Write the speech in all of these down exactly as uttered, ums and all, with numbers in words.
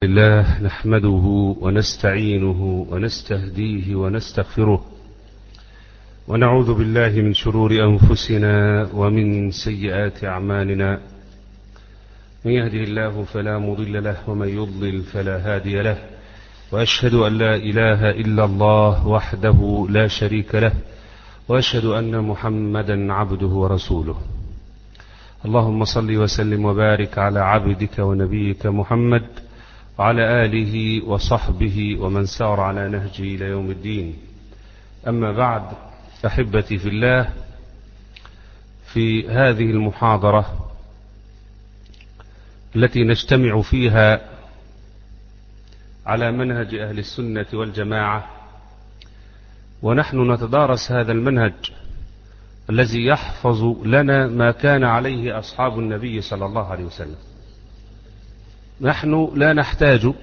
الله نحمده ونستعينه ونستهديه ونستغفره ونعوذ بالله من شرور أنفسنا ومن سيئات أعمالنا. من يهده الله فلا مضل له ومن يضلل فلا هادي له، وأشهد أن لا إله إلا الله وحده لا شريك له، وأشهد أن محمدا عبده ورسوله. اللهم صل وسلم وبارك على عبدك ونبيك محمد وعلى آله وصحبه ومن سار على نهجه إلى يوم الدين. أما بعد، أحبتي في الله، في هذه المحاضرة التي نجتمع فيها على منهج أهل السنة والجماعة، ونحن نتدارس هذا المنهج الذي يحفظ لنا ما كان عليه أصحاب النبي صلى الله عليه وسلم. نحن لا نحتاج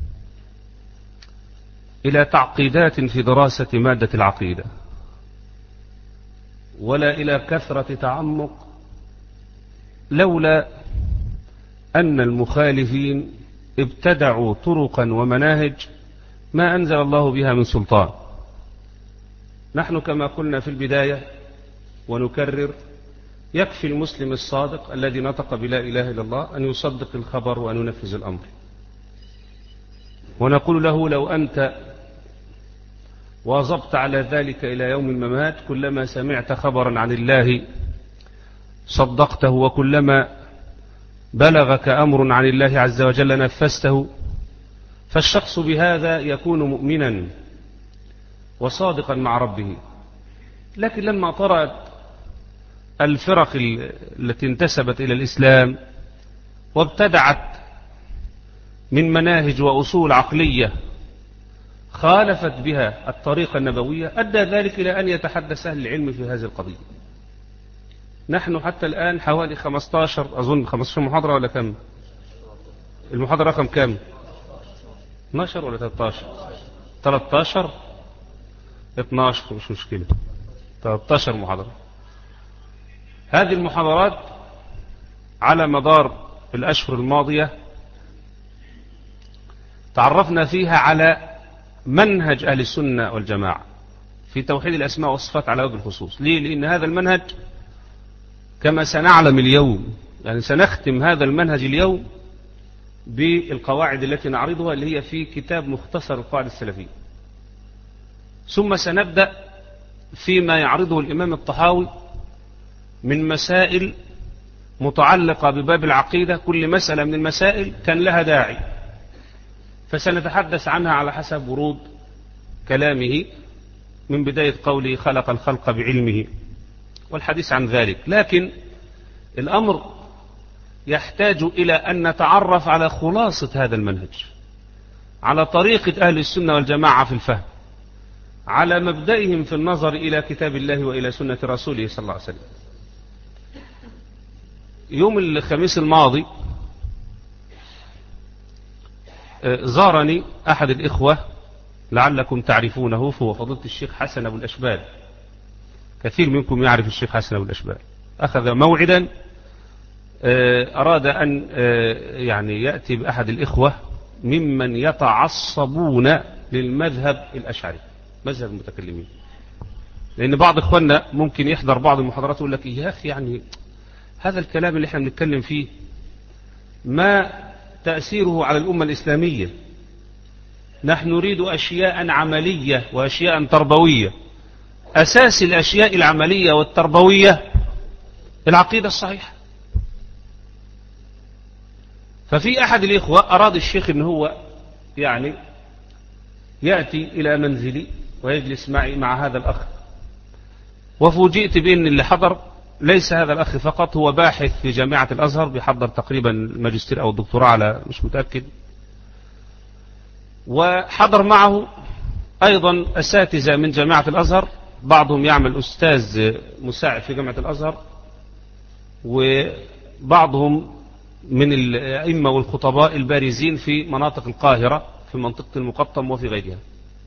إلى تعقيدات في دراسة مادة العقيدة، ولا إلى كثرة تعمق، لولا أن المخالفين ابتدعوا طرقا ومناهج ما أنزل الله بها من سلطان. نحن كما قلنا في البداية ونكرر، يكفي المسلم الصادق الذي نطق بلا إله إلا الله أن يصدق الخبر وأن ينفذ الأمر. ونقول له: لو أنت واظبت على ذلك إلى يوم الممات، كلما سمعت خبرا عن الله صدقته، وكلما بلغك أمر عن الله عز وجل نفذته. فالشخص بهذا يكون مؤمنا وصادقا مع ربه. لكن لما طرأت الفرق التي انتسبت إلى الإسلام وابتدعت من مناهج وأصول عقلية خالفت بها الطريقة النبوية، أدى ذلك إلى أن يتحدث أهل العلم في هذه القضية. نحن حتى الآن حوالي خمسة عشر، أظن خمسة عشر محاضرة ولا كم؟ المحاضرة رقم كم؟ اثني عشر ولا ثلاثة عشر؟ ثلاثة عشر اثني عشر مش مشكلة، ثلاثة عشر محاضرة. هذه المحاضرات على مدار الأشهر الماضية تعرفنا فيها على منهج أهل السنة والجماعة في توحيد الأسماء والصفات على وجه الخصوص. ليه؟ لأن هذا المنهج كما سنعلم اليوم، يعني سنختم هذا المنهج اليوم بالقواعد التي نعرضها، اللي هي في كتاب مختصر القواعد السلفية. ثم سنبدأ فيما يعرضه الإمام الطحاوي من مسائل متعلقة بباب العقيدة. كل مسألة من المسائل كان لها داعي، فسنتحدث عنها على حسب ورود كلامه، من بداية قوله خلق الخلق بعلمه والحديث عن ذلك. لكن الأمر يحتاج إلى أن نتعرف على خلاصة هذا المنهج، على طريقة أهل السنة والجماعة في الفهم، على مبدئهم في النظر إلى كتاب الله وإلى سنة رسوله صلى الله عليه وسلم. يوم الخميس الماضي زارني أحد الإخوة لعلكم تعرفونه، هو فضيلة الشيخ حسن أبو الأشبال. كثير منكم يعرف الشيخ حسن أبو الأشبال. أخذ موعدا، أراد أن يعني يأتي بأحد الإخوة ممن يتعصبون للمذهب الأشعري، مذهب المتكلمين. لأن بعض إخواننا ممكن يحضر بعض المحاضرات ويقول لك: يا أخي، يعني هذا الكلام اللي احنا بنتكلم فيه ما تأثيره على الأمة الإسلامية؟ نحن نريد أشياء عملية وأشياء تربوية. أساس الأشياء العملية والتربوية العقيدة الصحيحة. ففي أحد الإخوة أراد الشيخ أن هو يعني يأتي إلى منزلي ويجلس معي مع هذا الأخ، وفوجئت بأن اللي حضر ليس هذا الأخ فقط، هو باحث في جامعة الأزهر، بيحضر تقريبا الماجستير أو الدكتوراه على مش متأكد، وحضر معه أيضا أساتذة من جامعة الأزهر، بعضهم يعمل أستاذ مساعد في جامعة الأزهر، وبعضهم من الأئمة والخطباء البارزين في مناطق القاهرة، في منطقة المقطم وفي غيرها.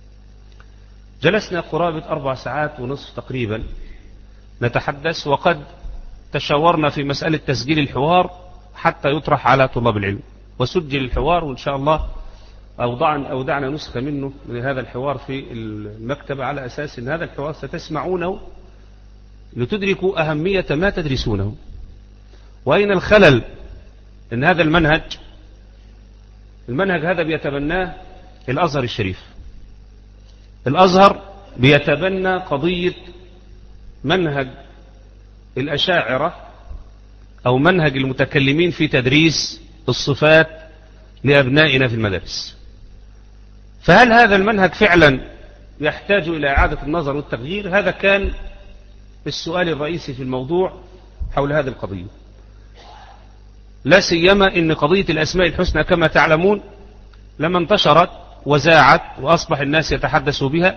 جلسنا قرابة أربع ساعات ونصف تقريبا نتحدث، وقد تشاورنا في مسألة تسجيل الحوار حتى يطرح على طلاب العلم. وسجل الحوار، وإن شاء الله أوضعنا, أودعنا نسخة منه من هذا الحوار في المكتبة على أساس أن هذا الحوار ستسمعونه لتدركوا أهمية ما تدرسونه. وأين الخلل؟ أن هذا المنهج المنهج هذا بيتبناه الأزهر الشريف. الأزهر بيتبنى قضية منهج الأشاعرة أو منهج المتكلمين في تدريس الصفات لأبنائنا في المدارس. فهل هذا المنهج فعلا يحتاج إلى إعادة النظر والتغيير؟ هذا كان السؤال الرئيسي في الموضوع حول هذه القضية، لا سيما إن قضية الأسماء الحسنى كما تعلمون لما انتشرت وزاعت وأصبح الناس يتحدثوا بها،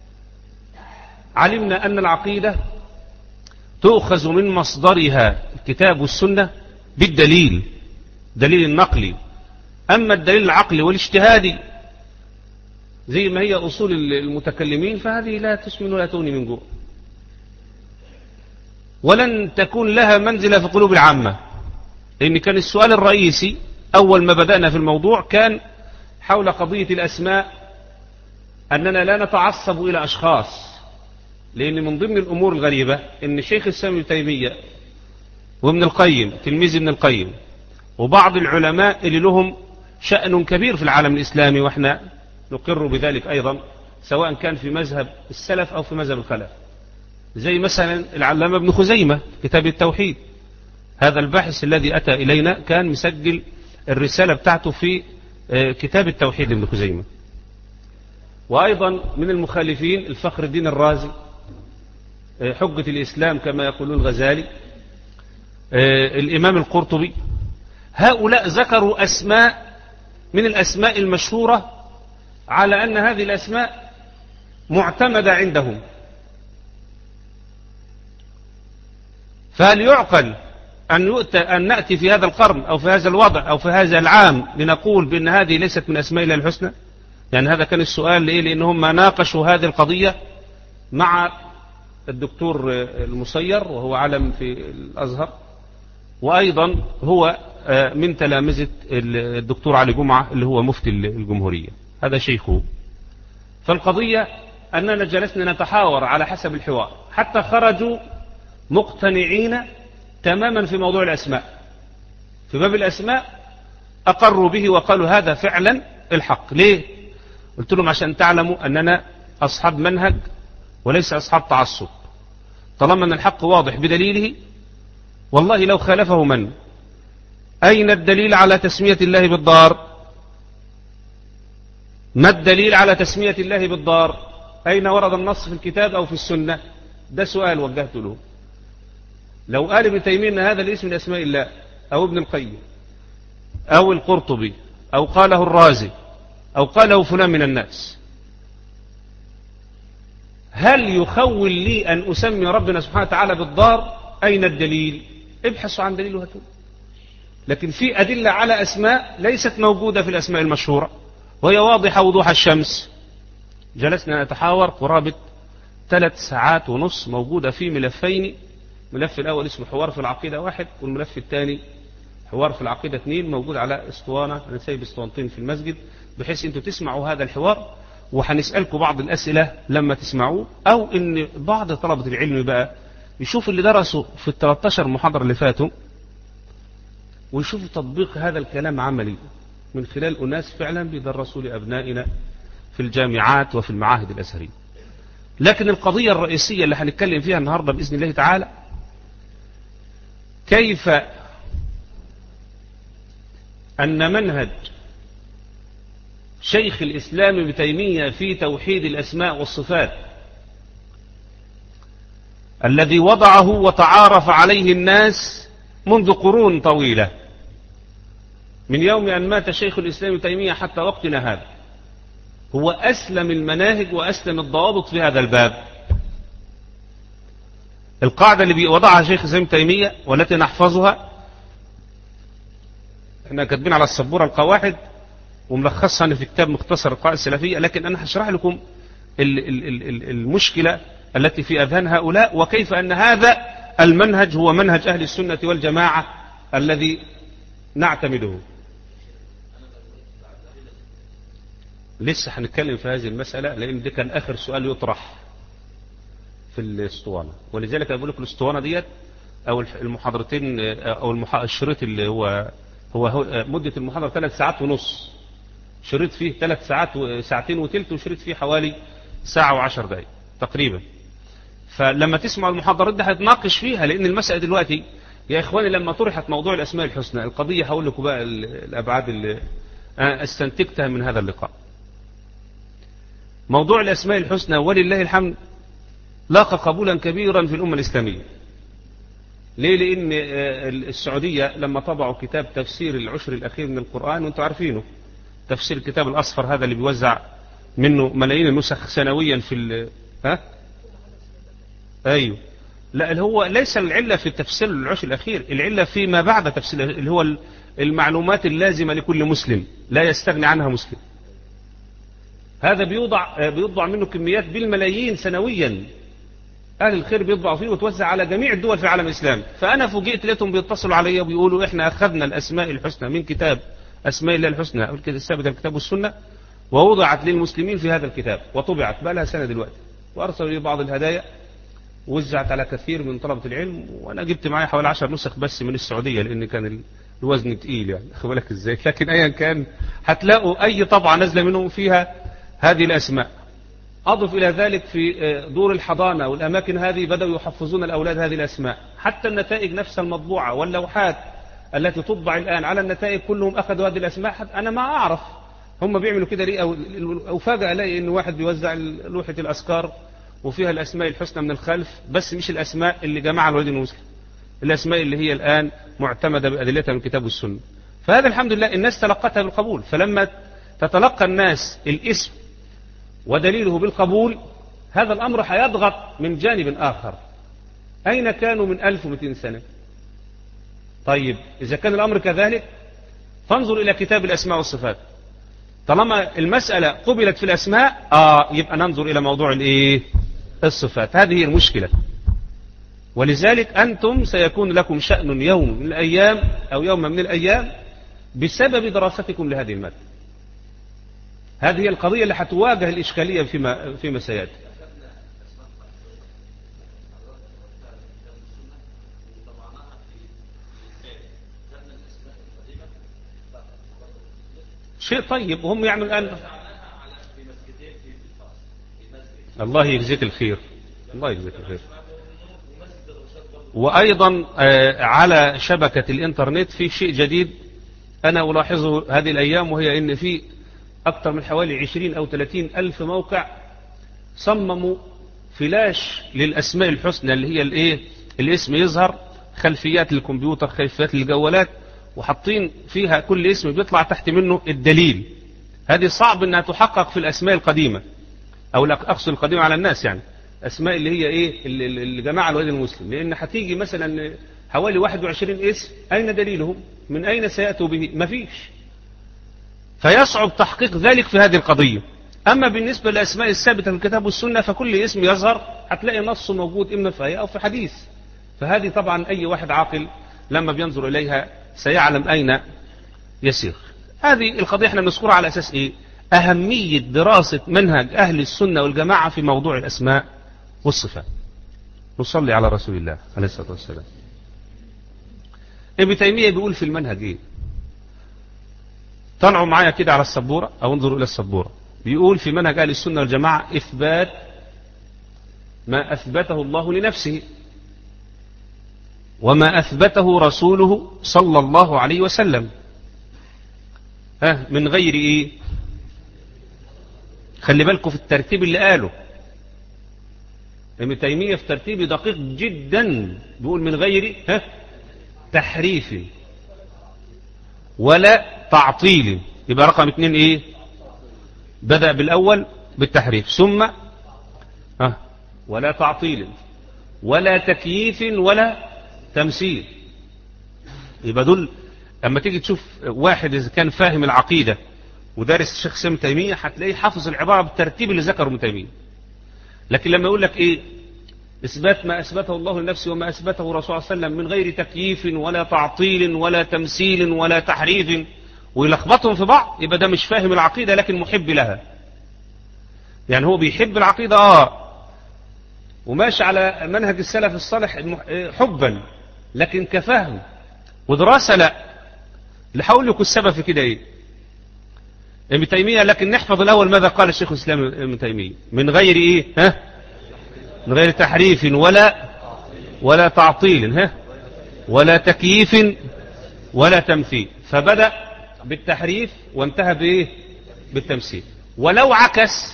علمنا أن العقيدة تؤخذ من مصدرها الكتاب والسنة بالدليل، دليل النقلي. أما الدليل العقلي والاجتهادي زي ما هي أصول المتكلمين فهذه لا تسمن ولا تغني من جوع، ولن تكون لها منزلة في قلوب العامة. لأن كان السؤال الرئيسي أول ما بدأنا في الموضوع كان حول قضية الأسماء، أننا لا نتعصب إلى أشخاص، لأن من ضمن الأمور الغريبة أن شيخ الإسلام ابن تيمية وابن القيم تلميذ ابن القيم وبعض العلماء اللي لهم شأن كبير في العالم الإسلامي، وإحنا نقر بذلك أيضا سواء كان في مذهب السلف أو في مذهب الخلف، زي مثلا العلامة ابن خزيمة كتاب التوحيد. هذا الباحث الذي أتى إلينا كان مسجل الرسالة بتاعته في كتاب التوحيد ابن خزيمة. وأيضا من المخالفين الفخر الدين الرازي حجة الإسلام كما يقولون الغزالي، الإمام القرطبي. هؤلاء ذكروا أسماء من الأسماء المشهورة على أن هذه الأسماء معتمدة عندهم. فهل يعقل أن, يؤتى أن نأتي في هذا القرن أو في هذا الوضع أو في هذا العام لنقول بأن هذه ليست من أسماء الله الحسنى؟ يعني هذا كان السؤال لإيه؟ لأنهم ما ناقشوا هذه القضية مع الدكتور المصير وهو علم في الأزهر، وأيضا هو من تلامذة الدكتور علي جمعة اللي هو مفتي الجمهورية، هذا شيخه. فالقضية أننا جلسنا نتحاور على حسب الحوار حتى خرجوا مقتنعين تماما في موضوع الأسماء. في باب الأسماء أقروا به وقالوا هذا فعلا الحق. ليه؟ قلت لهم عشان تعلموا أننا أصحاب منهج وليس أصحاب تعصب. طالما أن الحق واضح بدليله والله لو خالفه من. أين الدليل على تسمية الله بالضار؟ ما الدليل على تسمية الله بالضار؟ أين ورد النص في الكتاب أو في السنة؟ ده سؤال وجهت له. لو قال ابن تيمية أن هذا الاسم من أسماء الله أو ابن القيم أو القرطبي أو قاله الرازي أو قاله فلان من الناس، هل يخول لي أن أسمي ربنا سبحانه وتعالى بالضار؟ أين الدليل؟ ابحثوا عن دليل وهاتوا. لكن في أدلة على أسماء ليست موجودة في الأسماء المشهورة وهي واضحة وضوح الشمس. جلسنا نتحاور قرابة ثلاث ساعات ونص موجودة في ملفين، ملف الأول اسمه حوار في العقيدة واحد، والملف الثاني حوار في العقيدة اثنين، موجود على اسطوانة. أنا سايب اسطوانتين في المسجد بحيث أنتم تسمعوا هذا الحوار، وهنسألكم بعض الأسئلة لما تسمعوه، أو إن بعض طلبة العلم بقى يشوف اللي درسوا في الثلاث عشرة محاضرة اللي فاتوا ويشوفوا تطبيق هذا الكلام عملي من خلال أناس فعلا بيدرسوا لأبنائنا في الجامعات وفي المعاهد الأزهرية. لكن القضية الرئيسية اللي هنتكلم فيها النهاردة بإذن الله تعالى كيف أن منهج شيخ الإسلام ابن تيمية في توحيد الأسماء والصفات الذي وضعه وتعارف عليه الناس منذ قرون طويلة من يوم أن مات شيخ الإسلام ابن تيمية حتى وقتنا هذا، هو أسلم المناهج وأسلم الضوابط في هذا الباب. القاعدة اللي وضعها شيخ الإسلام ابن تيمية والتي نحفظها، احنا كاتبين على السبورة القواعد وملخصها في كتاب مختصر القواعد السلفية، لكن أنا هشرح لكم المشكلة التي في أذهان هؤلاء وكيف أن هذا المنهج هو منهج أهل السنة والجماعة الذي نعتمده. لسه هنتكلم في هذه المسألة، لأن ده كان آخر سؤال يطرح في الاسطوانة، ولذلك أنا بقول لك الاسطوانة ديت أو المحاضرتين أو المح... الشريط اللي هو هو, هو مدة المحاضرة ثلاث ساعات ونص، شريط فيه ثلاث ساعات وساعتين وثلث، وشريط فيه حوالي ساعة وعشر دقائق تقريبا. فلما تسمع المحاضرات دي هتناقش فيها، لأن المسألة دلوقتي يا إخواني لما طرحت موضوع الأسماء الحسنى، القضية هقول لكم بقى الأبعاد اللي أنا استنتجتها من هذا اللقاء. موضوع الأسماء الحسنى ولله الحمد لاقى قبولا كبيرا في الأمة الإسلامية. ليه؟ لأن السعودية لما طبعوا كتاب تفسير العشر الأخير من القرآن، وانتم عارفينه تفسير الكتاب الأصفر هذا اللي بيوزع منه ملايين النسخ سنويا في ال... ها؟ أيوه. لا، اللي هو ليس العلة في تفسير العشر الأخير، العلة فيما بعد تفسير، اللي هو المعلومات اللازمة لكل مسلم لا يستغني عنها مسلم. هذا بيوضع بيوضع منه كميات بالملايين سنويا، أهل الخير بيطبعوا فيه وتوزع على جميع الدول في العالم الإسلامي. فأنا فوجئت لقيتهم بيتصلوا علي وبيقولوا إحنا أخذنا الأسماء الحسنى من كتاب أسماء الله الحسنى أو الكتاب الثابت الكتاب والسنة، ووضعت للمسلمين في هذا الكتاب وطبعت بقى لها سنة دلوقتي، وأرسلوا لي بعض الهدايا ووزعت على كثير من طلبة العلم، وأنا جبت معايا حوالي عشر نسخ بس من السعودية، لأن كان الوزن تقيل يعني، خد بالك إزاي. لكن أيا كان هتلاقوا أي طبعة نازلة منهم فيها هذه الأسماء. أضف إلى ذلك في دور الحضانة والأماكن هذه بدأوا يحفظون الأولاد هذه الأسماء، حتى النتائج نفسها المطبوعة واللوحات التي تطبع الآن على النتائج كلهم أخذوا هذه الأسماء. أنا ما أعرف هم بيعملوا كده ليه، أو, أو فاجأ ألاقي إن واحد بيوزع لوحة الأذكار وفيها الأسماء الحسنى من الخلف، بس مش الأسماء اللي جمعها الوالد المسلم، الأسماء اللي هي الآن معتمدة بأدلتها من الكتاب والسنة. فهذا الحمد لله الناس تلقتها بالقبول. فلما تتلقى الناس الاسم ودليله بالقبول، هذا الأمر هيضغط من جانب آخر. أين كانوا من ألف ومئتين سنة؟ طيب إذا كان الأمر كذلك فانظر إلى كتاب الأسماء والصفات. طالما المسألة قبلت في الأسماء آه يبقى ننظر إلى موضوع الإيه؟ الصفات. هذه هي المشكلة. ولذلك أنتم سيكون لكم شأن يوم من الأيام أو يوم من الأيام بسبب دراستكم لهذه المادة. هذه هي القضية اللي هتواجه الإشكالية فيما فيما سيأتي. شيء طيب، وهم يعملوا الآن. الله يجزيك الخير، الله يجزيك الخير. وأيضا على شبكة الإنترنت في شيء جديد أنا ألاحظه هذه الأيام، وهي إن في أكثر من حوالي عشرين أو ثلاثين ألف موقع صمموا فلاش للأسماء الحسنى اللي هي الإيه؟ الاسم يظهر خلفيات الكمبيوتر، خلفيات الجوالات، وحاطين فيها كل اسم بيطلع تحت منه الدليل. هذه صعب أنها تحقق في الأسماء القديمة، أو أقصد القديمة على الناس، يعني أسماء اللي هي إيه اللي جماعة الوالد المسلم. لأن هتيجي مثلا حوالي واحد وعشرين اسم، أين دليلهم؟ من أين سيأتوا به؟ مفيش. فيصعب تحقيق ذلك في هذه القضية. أما بالنسبة للأسماء الثابتة في الكتاب والسنة فكل اسم يظهر هتلاقي نص موجود إما في آية أو في حديث. فهذه طبعا أي واحد عاقل لما بينظر إليها سيعلم أين يسير. هذه القضية احنا بنذكرها على أساس إيه؟ أهمية دراسة منهج أهل السنة والجماعة في موضوع الأسماء والصفات. نصلي على رسول الله عليه الصلاة والسلام. ابن تيمية بيقول في المنهج إيه؟ طلعوا معايا كده على السبورة أو انظروا إلى السبورة. بيقول في منهج أهل السنة والجماعة إثبات ما أثبته الله لنفسه وما أثبته رسوله صلى الله عليه وسلم، ها من غير إيه؟ خلي بالكم في الترتيب اللي قاله ابن تيمية، في ترتيب دقيق جدا. بيقول من غير ها تحريف ولا تعطيل. يبقى رقم اثنين ايه؟ بدأ بالأول بالتحريف، ثم ها ولا تعطيل ولا تكييف ولا تمثيل. يبقى دول اما تيجي تشوف واحد اذا كان فاهم العقيدة ودارس الشيخ ابن تيمية هتلاقيه حافظ العبارة بالترتيب اللي ذكره ابن تيمية. لكن لما يقول لك ايه؟ إثبات ما أثبته الله لنفسه وما أثبته رسول الله صلى الله عليه وسلم من غير تكييف ولا تعطيل ولا تمثيل ولا تحريف ويلخبطهم في بعض، يبقى ده مش فاهم العقيدة لكن محب لها. يعني هو بيحب العقيدة اه وماشي على منهج السلف الصالح حبا، لكن كفهم ودراسة لا. اللي هقول لكم السبب في كده ايه؟ ابن تيمية. لكن نحفظ الاول ماذا قال الشيخ الاسلام ابن تيمية، من غير ايه ها من غير تحريف ولا ولا تعطيل ها ولا تكييف ولا تمثيل. فبدأ بالتحريف وانتهى بايه؟ بالتمثيل. ولو عكس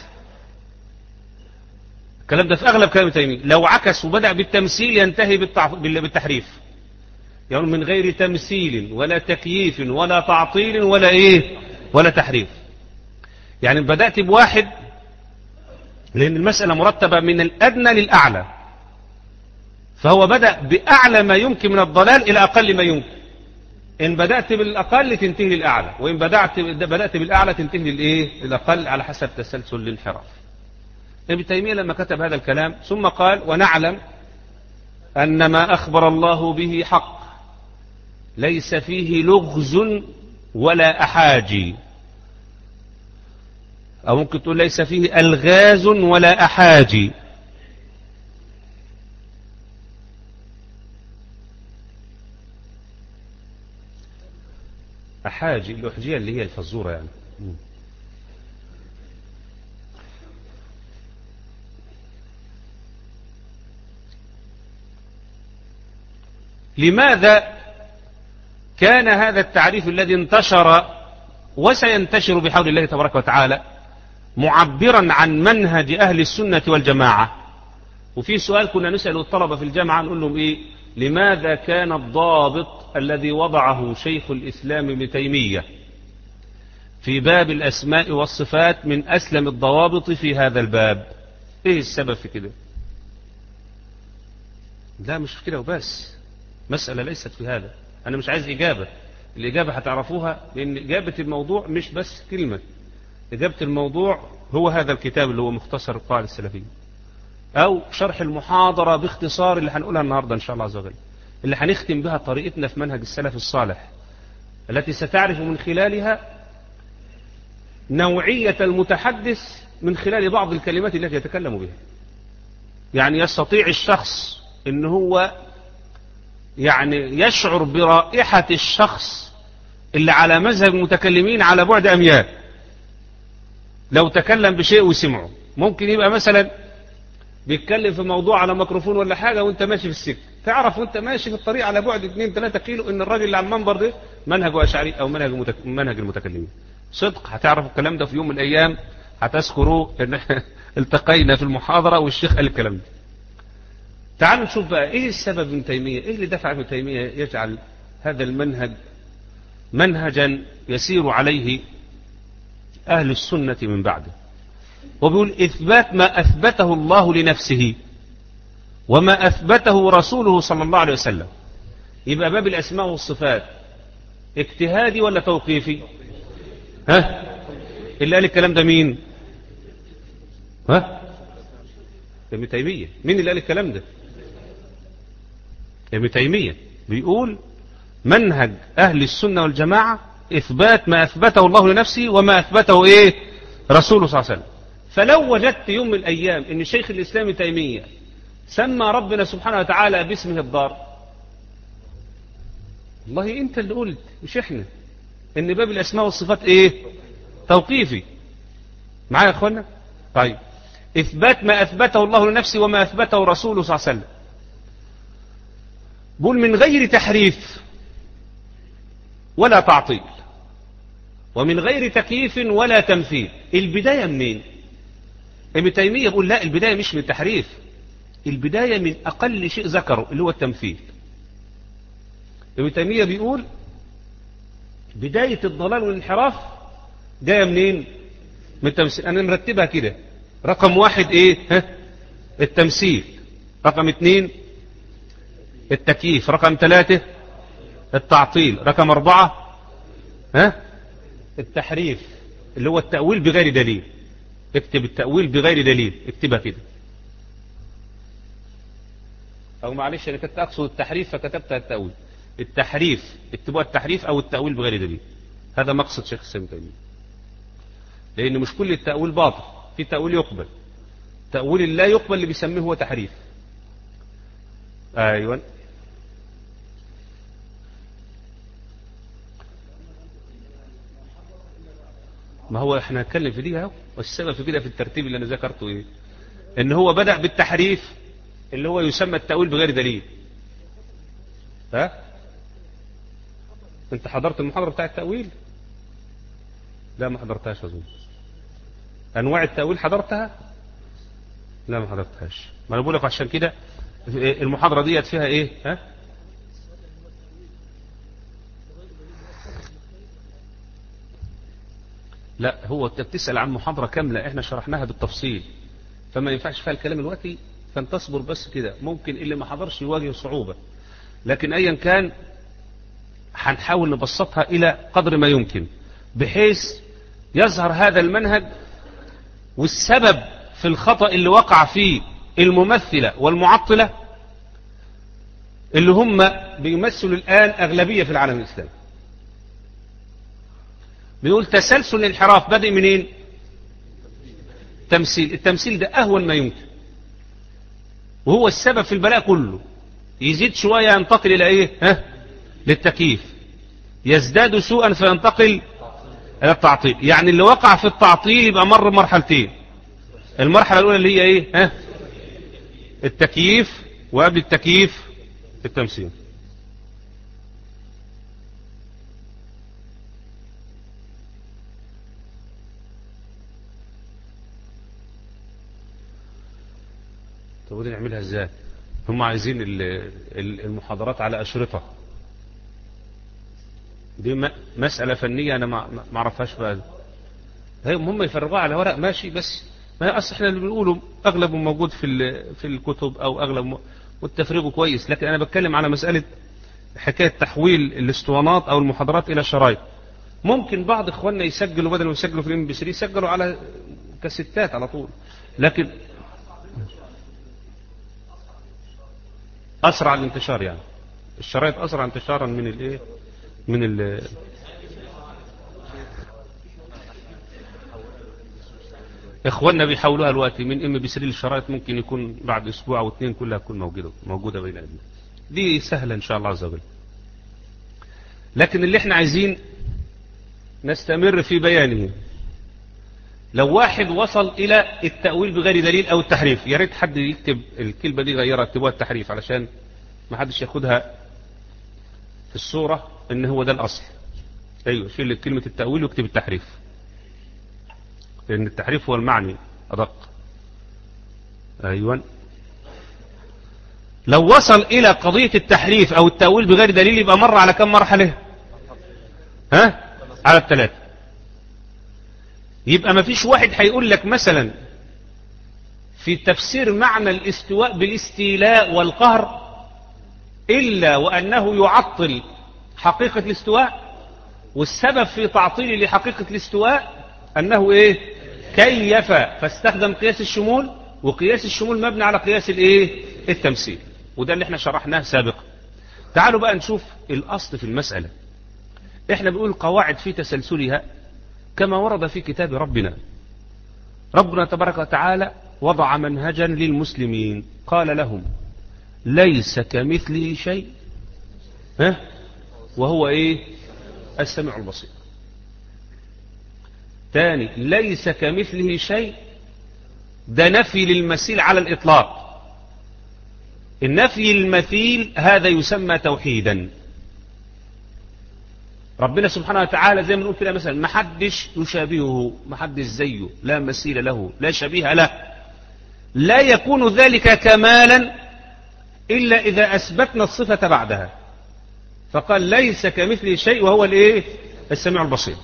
الكلام ده في اغلب كلام ابن تيمية، لو عكس وبدأ بالتمثيل ينتهي بالتحريف. يعني من غير تمثيل ولا تكييف ولا تعطيل ولا ايه ولا تحريف. يعني بدأت بواحد لأن المسألة مرتبة من الأدنى للأعلى، فهو بدأ بأعلى ما يمكن من الضلال إلى أقل ما يمكن. إن بدأت بالأقل تنتهي للأعلى، وإن بدأت بدأت بالأعلى تنتهي للإيه للأقل على حسب تسلسل الانحراف. ابن تيمية لما كتب هذا الكلام ثم قال: ونعلم أن ما أخبر الله به حق ليس فيه لغز ولا أحاجي، أو ممكن تقول ليس فيه ألغاز ولا أحاجي. أحاجي الأحجية اللي هي الفزورة يعني. لماذا كان هذا التعريف الذي انتشر وسينتشر بحول الله تبارك وتعالى معبرا عن منهج أهل السنة والجماعة؟ وفي سؤال كنا نسأل الطلبة في الجامعة نقول لهم إيه؟ لماذا كان الضابط الذي وضعه شيخ الإسلام ابن تيمية في باب الأسماء والصفات من أسلم الضوابط في هذا الباب؟ إيه السبب في كده؟ لا مش في كده وبس، مسألة ليست في هذا. أنا مش عايز إجابة، الإجابة هتعرفوها، لأن إجابة الموضوع مش بس كلمة. إجابة الموضوع هو هذا الكتاب اللي هو مختصر القواعد السلفية، أو شرح المحاضرة باختصار اللي هنقولها النهاردة إن شاء الله عز وجل، اللي هنختم بها طريقتنا في منهج السلف الصالح، التي ستعرف من خلالها نوعية المتحدث من خلال بعض الكلمات التي يتكلم بها. يعني يستطيع الشخص إن هو يعني يشعر برائحة الشخص اللي على مذهب المتكلمين على بعد أميال. لو تكلم بشيء وسمعه، ممكن يبقى مثلا بيتكلم في موضوع على ميكروفون ولا حاجة وانت ماشي في السكة، تعرف وانت ماشي في الطريق على بعد اتنين تلاتة كيلو ان الراجل اللي على المنبر ده منهجه أشعري او منهج المتك... منهج المتكلمين. صدق هتعرف الكلام ده في يوم من الايام، هتذكروا ان التقينا في المحاضرة والشيخ قال الكلام ده. تعالوا نشوف بقى ايه السبب ابن تيمية، ايه اللي دفع ابن تيمية يجعل هذا المنهج منهجا يسير عليه أهل السنة من بعده. وبيقول: إثبات ما أثبته الله لنفسه وما أثبته رسوله صلى الله عليه وسلم. يبقى باب الأسماء والصفات اجتهادي ولا توقيفي؟ ها؟ اللي قال الكلام ده مين؟ ها؟ ابن تيمية. مين اللي قال الكلام ده؟ ابن تيمية. بيقول منهج أهل السنة والجماعة إثبات ما أثبته الله لنفسه وما أثبته إيه؟ رسوله صلى الله عليه وسلم. فلو وجدت يوم من الأيام إن شيخ الإسلام ابن تيمية سمى ربنا سبحانه وتعالى باسمه الضار، والله أنت اللي قلت مش إحنا إن باب الأسماء والصفات إيه؟ توقيفي. معايا يا أخوانا؟ طيب، إثبات ما أثبته الله لنفسه وما أثبته رسوله صلى الله عليه وسلم، بقول من غير تحريف ولا تعطيل ومن غير تكييف ولا تمثيل. البداية منين؟ ابن تيمية بيقول لا، البداية مش من التحريف، البداية من أقل شيء ذكره اللي هو التمثيل. ابن تيمية بيقول بداية الضلال والانحراف جاية منين؟ من التمثيل. أنا مرتبها كده: رقم واحد إيه؟ ها؟ التمثيل. رقم اثنين التكييف. رقم ثلاثة التعطيل. رقم أربعة ها؟ التحريف اللي هو التأويل بغير دليل. اكتب التأويل بغير دليل، اكتبها كده. أو معلش أنا كنت أقصد التحريف فكتبتها التأويل. التحريف اكتبوها التحريف أو التأويل بغير دليل. هذا مقصد شيخ الإسلام ابن تيمية، لأن مش كل التأويل باطل، في تأويل يقبل، تأويل لا يقبل اللي بيسميه هو تحريف. أيوة. ما هو احنا هنتكلم في دي اهو، والسبب في كده في الترتيب اللي انا ذكرته ايه؟ ان هو بدأ بالتحريف اللي هو يسمى التأويل بغير دليل. ها؟ انت حضرت المحاضرة بتاع التأويل؟ لا ما حضرتهاش اظن. انواع التأويل حضرتها؟ لا ما حضرتهاش. ما انا بقول لك عشان كده المحاضرة ديت فيها ايه؟ ها؟ لا هو انت بتسأل عن محاضرة كاملة احنا شرحناها بالتفصيل، فما ينفعش فيها الكلام الوقتي، فانتصبر بس كده، ممكن اللي ما حضرش يواجه صعوبة، لكن ايا كان هنحاول نبسطها الى قدر ما يمكن بحيث يظهر هذا المنهج والسبب في الخطأ اللي وقع فيه الممثلة والمعطلة اللي هم بيمثلوا الآن أغلبية في العالم الإسلامي. بيقول تسلسل الانحراف بدأ منين؟ تمثيل. التمثيل ده أهون ما يمكن، وهو السبب في البلاء كله. يزيد شوية ينتقل إلى إيه؟ ها؟ للتكييف. يزداد سوءا فينتقل إلى التعطيل. يعني اللي وقع في التعطيل يبقى مر مرحلتين. المرحلة الأولى اللي هي إيه؟ ها؟ التكييف، وقبل التكييف التمثيل. طب ودي نعملها ازاي؟ هم عايزين المحاضرات على أشرطة، دي مسألة فنية أنا ما اعرفهاش بقى. هم يفرغوها على ورق ماشي، بس ما هي أصل احنا اللي بنقوله أغلبه موجود في في الكتب أو أغلب والتفريغه كويس، لكن أنا بتكلم على مسألة حكاية تحويل الاسطوانات أو المحاضرات إلى شرايط. ممكن بعض إخواننا يسجلوا بدل ما يسجلوا في الام بي ثري يسجلوا على كاسيتات على طول، لكن أسرع الانتشار. يعني الشرايط أسرع انتشارا من الإيه؟ من ال إخواننا بيحولوها الوقت من ام بي ثري للشرايط، ممكن يكون بعد أسبوع أو اثنين كلها تكون موجودة موجودة بين أيدينا. دي سهلة إن شاء الله عز وجل. لكن اللي احنا عايزين نستمر في بيانه. لو واحد وصل إلى التأويل بغير دليل أو التحريف، يا ريت حد يكتب الكلمة دي غيرها، اكتبوها التحريف علشان ما حدش ياخدها في الصورة إن هو ده الأصل. أيوة شيل كلمة التأويل واكتب التحريف، لأن التحريف هو المعني أدق. أيوة. لو وصل إلى قضية التحريف أو التأويل بغير دليل يبقى مر على كم مرحلة؟ ها؟ على الثلاثة. يبقى ما فيش واحد هيقول لك مثلا في تفسير معنى الاستواء بالاستيلاء والقهر إلا وأنه يعطل حقيقة الاستواء، والسبب في تعطيل لحقيقة الاستواء أنه إيه؟ كيف، فاستخدم قياس الشمول، وقياس الشمول مبني على قياس الإيه؟ التمثيل، وده اللي احنا شرحناه سابقا. تعالوا بقى نشوف الأصل في المسألة. احنا بنقول قواعد في تسلسلها كما ورد في كتاب ربنا. ربنا تبارك وتعالى وضع منهجا للمسلمين، قال لهم ليس كمثله شيء، ها؟ وهو ايه؟ السميع البصير. تاني، ليس كمثله شيء، ده نفي للمثيل على الإطلاق. النفي المثيل هذا يسمى توحيدا. ربنا سبحانه وتعالى زي ما نقول كده مثلا ما حدش يشابهه، ما حدش زيه، لا مثيل له، لا شبيه له. لا يكون ذلك كمالا إلا إذا أثبتنا الصفة بعدها. فقال ليس كمثله شيء وهو الايه؟ السميع البصير.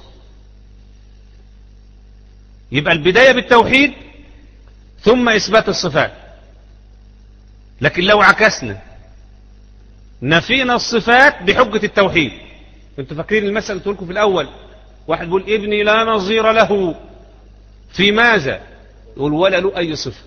يبقى البداية بالتوحيد ثم إثبات الصفات. لكن لو عكسنا نفينا الصفات بحجة التوحيد. انتوا فاكرين المثل قلت لكم في الأول، واحد بيقول ابني لا نظير له في ماذا؟ يقول ولا له أي صفة.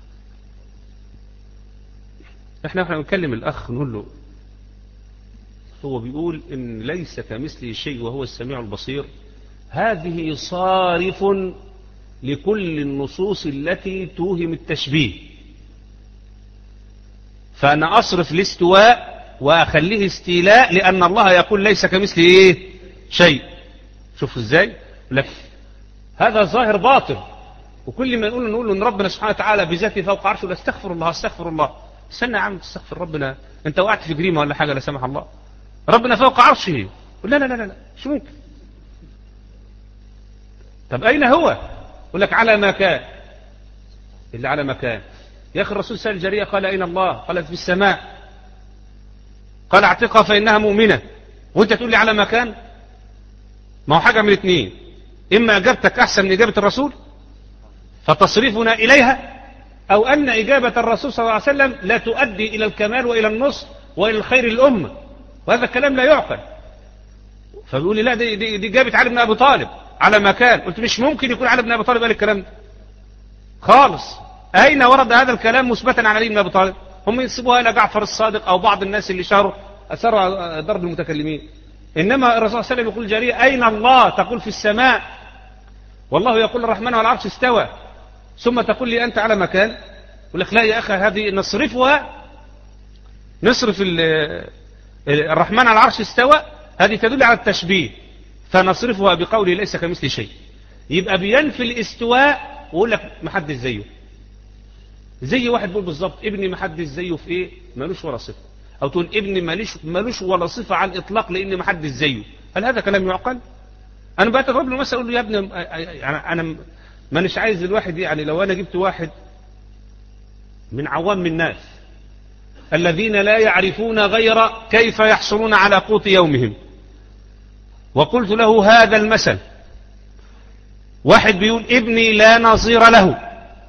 احنا احنا بنكلم الأخ نقول له هو بيقول إن ليس كمثله شيء وهو السميع البصير، هذه صارف لكل النصوص التي توهم التشبيه. فأنا أصرف الاستواء وأخليه استيلاء، لأن الله يقول ليس كمثله إيه شيء. شوفوا إزاي لك هذا ظاهر باطل. وكل ما نقول نقول ان ربنا سبحانه وتعالى بذاته فوق عرشه، لا استغفر الله استغفر الله. استنى يا عم تستغفر ربنا، انت وقعت في جريمه ولا حاجه لا سمح الله؟ ربنا فوق عرشه. لا لا لا لا شو ممكن. طب اين هو؟ يقول لك على ما كان. اللي على مكان يا اخي الرسول سأل الجاريه قال اين الله؟ قالت في السماء. قال اعتقها فانها مؤمنه، وانت تقول لي على مكان؟ ما هو حاجه من الاثنين، اما اجابتك احسن من اجابه الرسول فتصريفنا إليها، أو أن إجابة الرسول صلى الله عليه وسلم لا تؤدي إلى الكمال وإلى النصر وإلى الخير الأمة، وهذا الكلام لا يعقل. فبيقول لي لا دي, دي, دي إجابة علي بن أبي طالب على ما كان. قلت مش ممكن يكون علي بن أبي طالب قال الكلام ده خالص. أين ورد هذا الكلام مثبتا عن علي بن أبي طالب؟ هم ينسبوها إلى جعفر الصادق أو بعض الناس اللي شهروا أثروا ضرب المتكلمين. إنما الرسول صلى الله عليه وسلم يقول الجارية أين الله؟ تقول في السماء، والله يقول الرحمن على العرش استوى، ثم تقول لي أنت على مكان. يقول لك لا يا أخي هذه نصرفها، نصرف الرحمن على العرش استوى، هذه تدل على التشبيه، فنصرفها بقوله ليس كمثل شيء. يبقى بينفي الاستواء ويقول لك ما حدش زيه. زي واحد بيقول بالظبط ابني ما حدش زيه في ايه؟ مالوش ولا صفه. او تقول ابني مالوش مالوش ولا صفه على الاطلاق لان ما حدش زيه. هل هذا كلام يعقل؟ انا بقى اضرب له مثلا اقول له يا ابني انا مانيش عايز الواحد، يعني لو انا جبت واحد من عوام الناس الذين لا يعرفون غير كيف يحصلون على قوت يومهم، وقلت له هذا المثل، واحد بيقول ابني لا نظير له،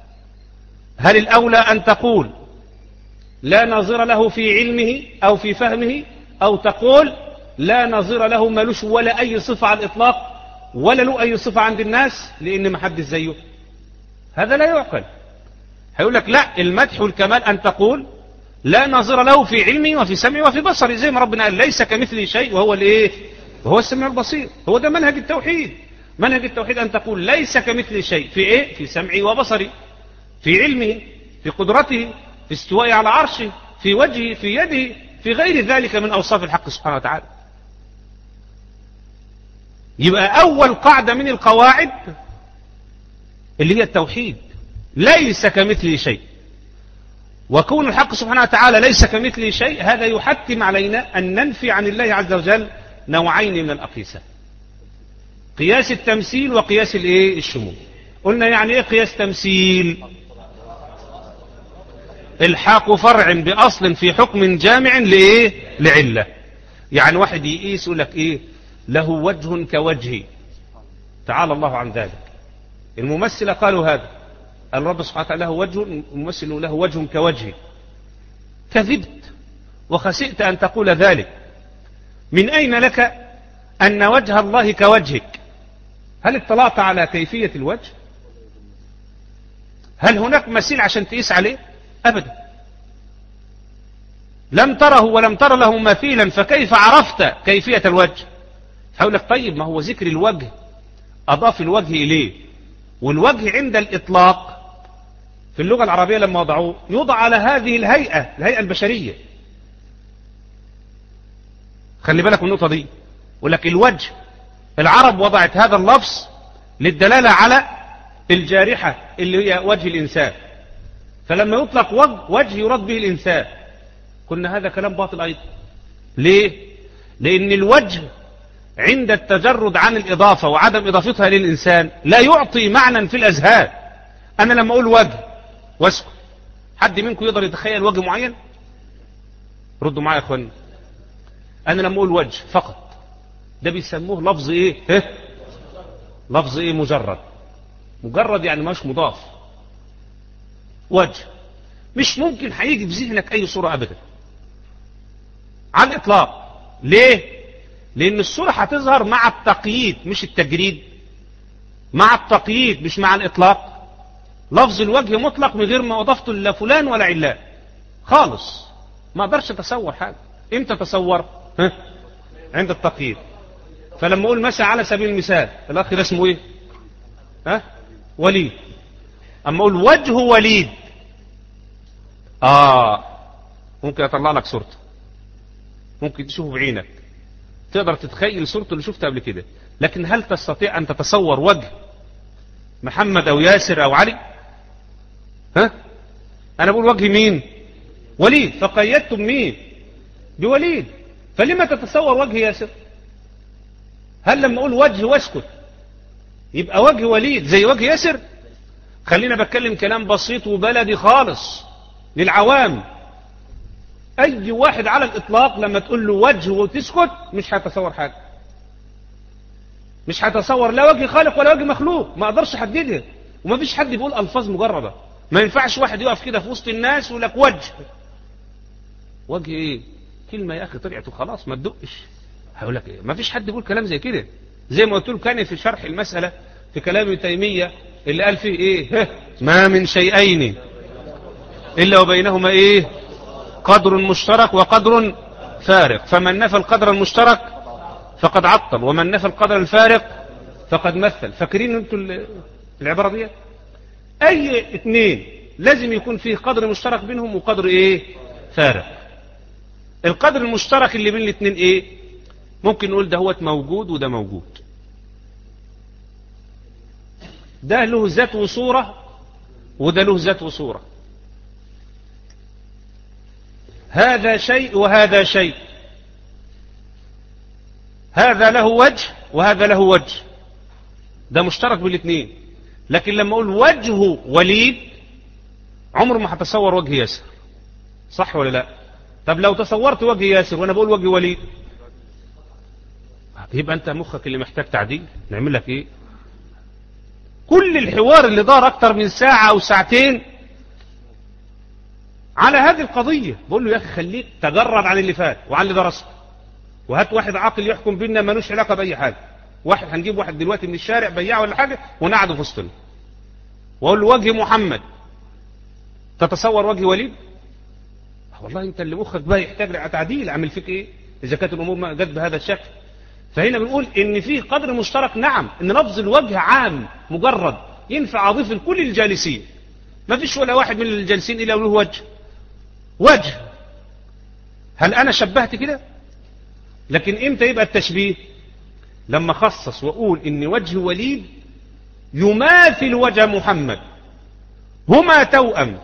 هل الأولى أن تقول لا نظير له في علمه أو في فهمه، أو تقول لا نظير له ملوش ولا أي صفة على الإطلاق ولا له أي صفة عند الناس لأن ما حد زيه؟ هذا لا يعقل. هيقول لك لا، المدح والكمال أن تقول لا نظير له في علمه وفي سمعه وفي بصره، زي ما ربنا قال ليس كمثله شيء وهو الايه؟ وهو السميع البصير. هو ده منهج التوحيد. منهج التوحيد أن تقول ليس كمثله شيء في ايه؟ في سمعه وبصره، في علمه، في قدرته، في استوائه على عرشه، في وجهه، في يده، في غير ذلك من أوصاف الحق سبحانه وتعالى. يبقى أول قاعدة من القواعد اللي هي التوحيد، ليس كمثله شيء. وكون الحق سبحانه وتعالى ليس كمثله شيء هذا يحتم علينا أن ننفي عن الله عز وجل نوعين من الأقيسة، قياس التمثيل وقياس الايه؟ الشمول. قلنا يعني ايه قياس تمثيل؟ الحاق فرع بأصل في حكم جامع لإيه؟ لعلة. يعني واحد يقيس يقول لك إيه؟ له وجه كوجهي، تعالى الله عن ذلك. الممثلة قالوا هذا، الرب سبحانه وتعالى له وجه، الممثل له وجه كوجهي. كذبت وخسئت أن تقول ذلك. من أين لك أن وجه الله كوجهك؟ هل اطلعت على كيفية الوجه؟ هل هناك مثيل عشان تقيس عليه؟ أبدا. لم تره ولم تر له مثيلا، فكيف عرفت كيفية الوجه؟ هقول لك طيب ما هو ذكر الوجه أضاف الوجه إليه، والوجه عند الإطلاق في اللغة العربية لما وضعوه يوضع على هذه الهيئة، الهيئة البشرية. خلي بالك من النقطة دي. يقول لك الوجه، العرب وضعت هذا اللفظ للدلالة على الجارحة اللي هي وجه الإنسان، فلما يطلق وجه, وجه يراد به الإنسان. قلنا هذا كلام باطل أيضا. ليه؟ لأن الوجه عند التجرد عن الإضافة وعدم إضافتها للإنسان لا يعطي معنى في الأذهان. أنا لما أقول وجه واسكت، حد منكم يقدر يتخيل وجه معين؟ ردوا معايا يا أخواني. أنا لما أقول وجه فقط ده بيسموه لفظ إيه؟ إيه؟ لفظ إيه؟ مجرد. مجرد يعني مش مضاف. وجه مش ممكن هيجي في ذهنك أي صورة أبدا على الإطلاق. ليه؟ لأن الصورة هتظهر مع التقييد مش التجريد، مع التقييد مش مع الإطلاق. لفظ الوجه مطلق من غير ما أضفته لا فلان ولا علان خالص، ما أقدرش أتصور حاجة. إمتى تصور؟ ها؟ عند التقييد. فلما اقول مثلا على سبيل المثال الاخ ده اسمه ايه؟ ها؟ وليد. اما اقول وجه وليد، اه ممكن اطلع لك صورته، ممكن تشوفه بعينك، تقدر تتخيل صورته اللي شفتها قبل كده. لكن هل تستطيع ان تتصور وجه محمد او ياسر او علي؟ ها؟ انا بقول وجه مين؟ وليد، فقيدتم مين؟ بوليد. فلما تتصور وجه ياسر؟ هل لما اقول وجه واسكت يبقى وجه وليد زي وجه ياسر؟ خلينا بتكلم كلام بسيط وبلدي خالص للعوام. اي واحد على الاطلاق لما تقول له وجه وتسكت مش هيتصور حاجه، مش هيتصور لا وجه خالق ولا وجه مخلوق، ما اقدرش احددها. وما فيش حد بيقول الفاظ مجرده. ما ينفعش واحد يقف كده في وسط الناس ويقول لك وجه. وجه ايه؟ كلمه يا اخي طلعت وخلاص، ما تدقش. هقول لك ايه؟ ما فيش حد يقول كلام زي كده. زي ما قلت له كان في شرح المساله في كلام ابن تيميه اللي قال فيه ايه؟ ما من شيئين الا وبينهما ايه؟ قدر مشترك وقدر فارق، فمن نفى القدر المشترك فقد عطل، ومن نفى القدر الفارق فقد مثل. فاكرين انتوا العباره دي؟ اي اثنين لازم يكون فيه قدر مشترك بينهم وقدر ايه؟ فارق. القدر المشترك اللي بين الاثنين ايه؟ ممكن نقول ده هو موجود وده موجود، ده له ذات وصورة وده له ذات وصورة، هذا شيء وهذا شيء، هذا له وجه وهذا له وجه، ده مشترك بالاثنين. لكن لما اقول وجهه وليد عمر ما هتصور وجه ياسر، صح ولا لا؟ طب لو تصورت وجه ياسر وانا بقول وجه وليد يبقى انت مخك اللي محتاج تعديل. نعمل لك ايه؟ كل الحوار اللي دار اكتر من ساعة او ساعتين على هذه القضية بقول له يا اخي خليك تجرد عن اللي فات وعن اللي درسته، وهات واحد عاقل يحكم بينا ملوش علاقة باي حاجة. واحد هنجيب واحد دلوقتي من الشارع بياع ولا حاجة ونقعده في وسطنا واقول له وجه محمد، تتصور وجه وليد؟ والله انت اللي مخك بقى يحتاج تعديل. اعمل فيك ايه اذا كانت الامور ما جت بهذا الشكل؟ فهنا بنقول ان فيه قدر مشترك، نعم، ان لفظ الوجه عام مجرد ينفع اضيف لكل الجالسين، ما فيش ولا واحد من الجالسين الا له وجه. وجه، هل انا شبهت كده؟ لكن امتى يبقى التشبيه؟ لما خصص واقول ان وجه وليد يماثل وجه محمد، هما توأم.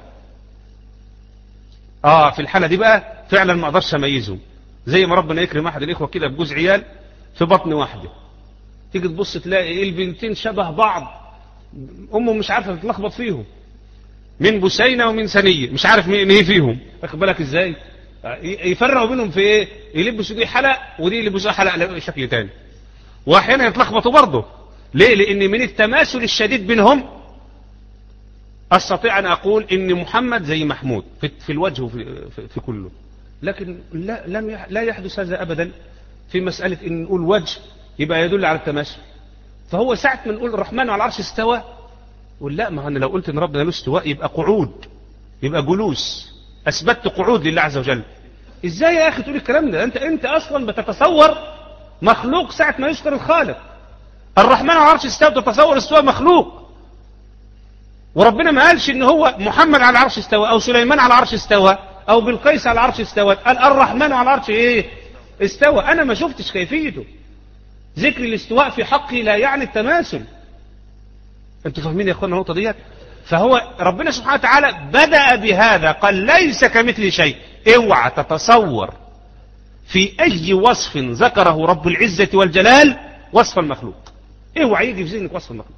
اه في الحالة دي بقى فعلا ما اقدرش اميزهم. زي ما ربنا يكرم احد الاخوة كده بجوز عيال في بطن واحدة، تيجي تبص تلاقي البنتين شبه بعض، امه مش عارفة تتلخبط فيهم، من بسينة ومن سنية، مش عارف مين ايه فيهم. واخد بالك ازاي؟ يفرقوا بينهم في ايه؟ يلبسوا دي حلق ودي يلبسوا حلق شكل تاني، واحيانا يتلخبطوا برضه. ليه؟ لان من التماثل الشديد بينهم استطيع ان اقول ان محمد زي محمود في, في الوجه وفي في, في كله. لكن لا لم لا يحدث هذا ابدا في مسألة ان نقول وجه يبقى يدل على التماثل. فهو ساعة ما نقول الرحمن على العرش استوى، قل لا، ما انا لو قلت ان ربنا له استواء يبقى قعود، يبقى جلوس، اثبتت قعود لله عز وجل. ازاي يا اخي تقول الكلام ده؟ انت انت اصلا بتتصور مخلوق ساعة ما يذكر الخالق. الرحمن على العرش استوى تتصور استواء مخلوق، وربنا ما قالش ان هو محمد على العرش استوى او سليمان على العرش استوى او بالقيس على العرش استوى، قال الرحمن على العرش ايه؟ استوى. انا ما شفتش كيفيته. ذكر الاستواء في حقي لا يعني التماثل. انتوا فاهمين يا اخوانا النقطه ديت؟ فهو ربنا سبحانه وتعالى بدأ بهذا، قال ليس كمثل شيء. اوعى تتصور في اي وصف ذكره رب العزة والجلال وصف المخلوق، اوعى يجي في ذهنك وصف المخلوق.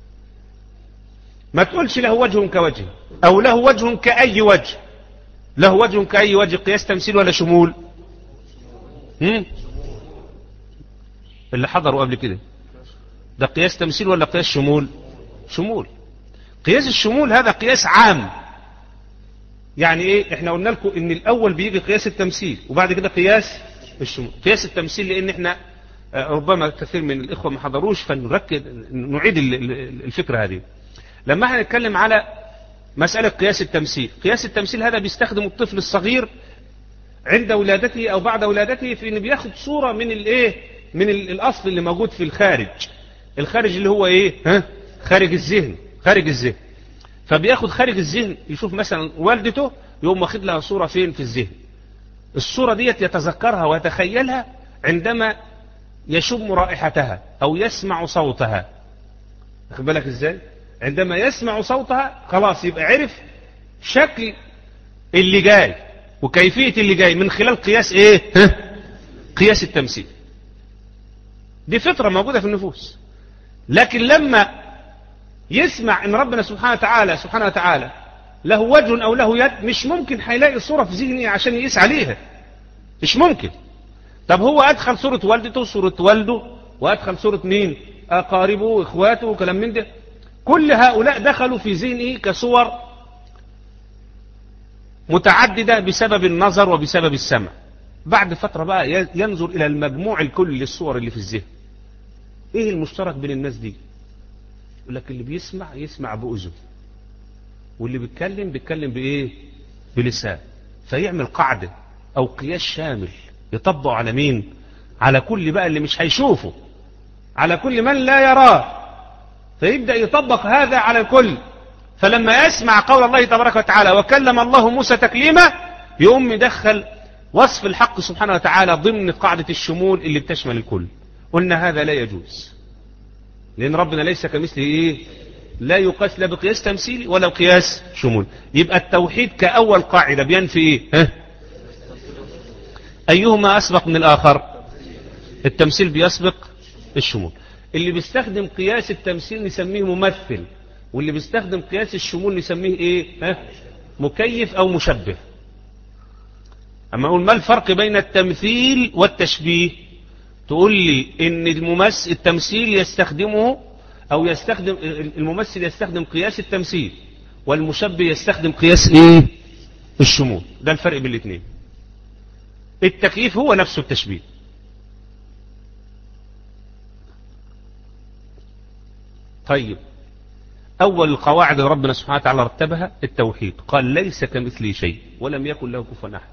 ما تقولش له وجه كوجه او له وجه كأي وجه. له وجه كأي وجه قياس تمثيل ولا شمول؟ هم؟ اللي حضروا قبل كده ده قياس تمثيل ولا قياس شمول؟ شمول. قياس الشمول هذا قياس عام. يعني ايه؟ احنا قلنا لكم ان الاول بيجي قياس التمثيل وبعد كده قياس الشمول. قياس التمثيل لان احنا ربما كثير من الاخوه ما حضروش، فنركز نعيد الفكره هذه. لما احنا نتكلم على مسألة قياس التمثيل، قياس التمثيل هذا بيستخدم الطفل الصغير عند ولادته أو بعد ولادته، في إن بياخد صورة من الإيه، من الأصل اللي موجود في الخارج. الخارج اللي هو إيه؟ ها؟ خارج الذهن، خارج الذهن. فبياخد خارج الذهن، يشوف مثلا والدته يقوم واخد لها صورة فين في الذهن. الصورة ديت يتذكرها ويتخيلها عندما يشم رائحتها أو يسمع صوتها. واخد بالك إزاي؟ عندما يسمع صوتها خلاص يبقى عرف شكل اللي جاي وكيفية اللي جاي من خلال قياس إيه؟ ها؟ قياس التمثيل. دي فطرة موجودة في النفوس. لكن لما يسمع ان ربنا سبحانه وتعالى سبحانه وتعالى له وجه او له يد، مش ممكن هيلاقي صورة في ذهنه عشان يقيس عليها، مش ممكن. طب هو ادخل صورة والدته وصورة والده، وادخل صورة مين؟ اقاربه واخواته وكلام من ده. كل هؤلاء دخلوا في ذهنه كصور متعددة بسبب النظر وبسبب السمع. بعد فترة بقى ينظر الى المجموع الكل للصور اللي في الذهن. ايه المشترك بين الناس دي؟ يقول لك اللي بيسمع يسمع بأذن، واللي بيتكلم بيتكلم بإيه؟ بلسان. فيعمل قاعدة أو قياس شامل يطبق على مين؟ على كل بقى اللي مش هيشوفه، على كل من لا يراه، فيبدأ يطبق هذا على الكل. فلما يسمع قول الله تبارك وتعالى وكلم الله موسى تكليما، يقوم يدخل وصف الحق سبحانه وتعالى ضمن قاعدة الشمول اللي بتشمل الكل. قلنا هذا لا يجوز، لأن ربنا ليس كمثله إيه؟ لا يقاس لا بقياس تمثيلي ولا بقياس شمول. يبقى التوحيد كأول قاعدة بينفي إيه؟ ها؟ أيهما أسبق من الآخر؟ التمثيل بيسبق الشمول. اللي بيستخدم قياس التمثيل نسميه ممثل، واللي بيستخدم قياس الشمول نسميه إيه؟ ها؟ مكيف أو مشبه. أما أقول ما الفرق بين التمثيل والتشبيه؟ تقول لي ان الممثل التمثيل يستخدمه او يستخدم الممثل يستخدم قياس التمثيل، والمشبه يستخدم قياس ايه؟ الشمول. ده الفرق بين الاثنين. التكييف هو نفسه التشبيه. طيب، اول القواعد اللي ربنا سبحانه وتعالى رتبها التوحيد. قال ليس كمثله شيء ولم يكن له كفوا احد.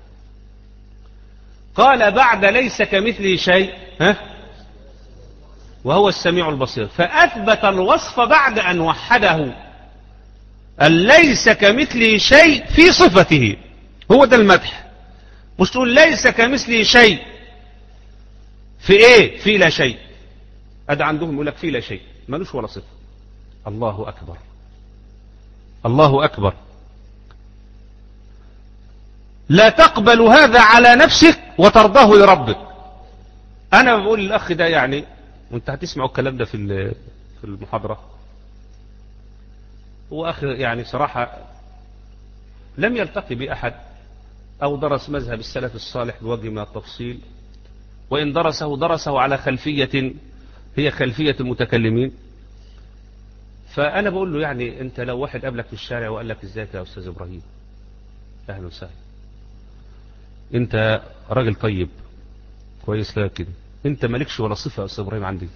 قال بعد ليس كمثله شيء ها؟ وهو السميع البصير. فأثبت الوصف بعد أن وحده. أن ليس كمثله شيء في صفته، هو ده المدح. مش تقول ليس كمثله شيء في ايه؟ في لا شيء. هذا عندهم يقول لك في لا شيء، ملوش ولا صفة. الله أكبر، الله أكبر. لا تقبل هذا على نفسك وترضاه لربك. أنا بقول للأخ ده يعني، وانت هتسمعوا الكلام ده في في المحاضرة، هو أخ يعني صراحة لم يلتقي بأحد أو درس مذهب السلف الصالح بوجه من التفصيل، وإن درسه درسه على خلفية هي خلفية المتكلمين. فأنا بقول له يعني أنت لو واحد قابلك في الشارع وقال لك ازيك يا أستاذ إبراهيم، أهلا وسهلا، أنت راجل طيب كويس، لا كده أنت مالكش ولا صفة يا أستاذ إبراهيم عندي،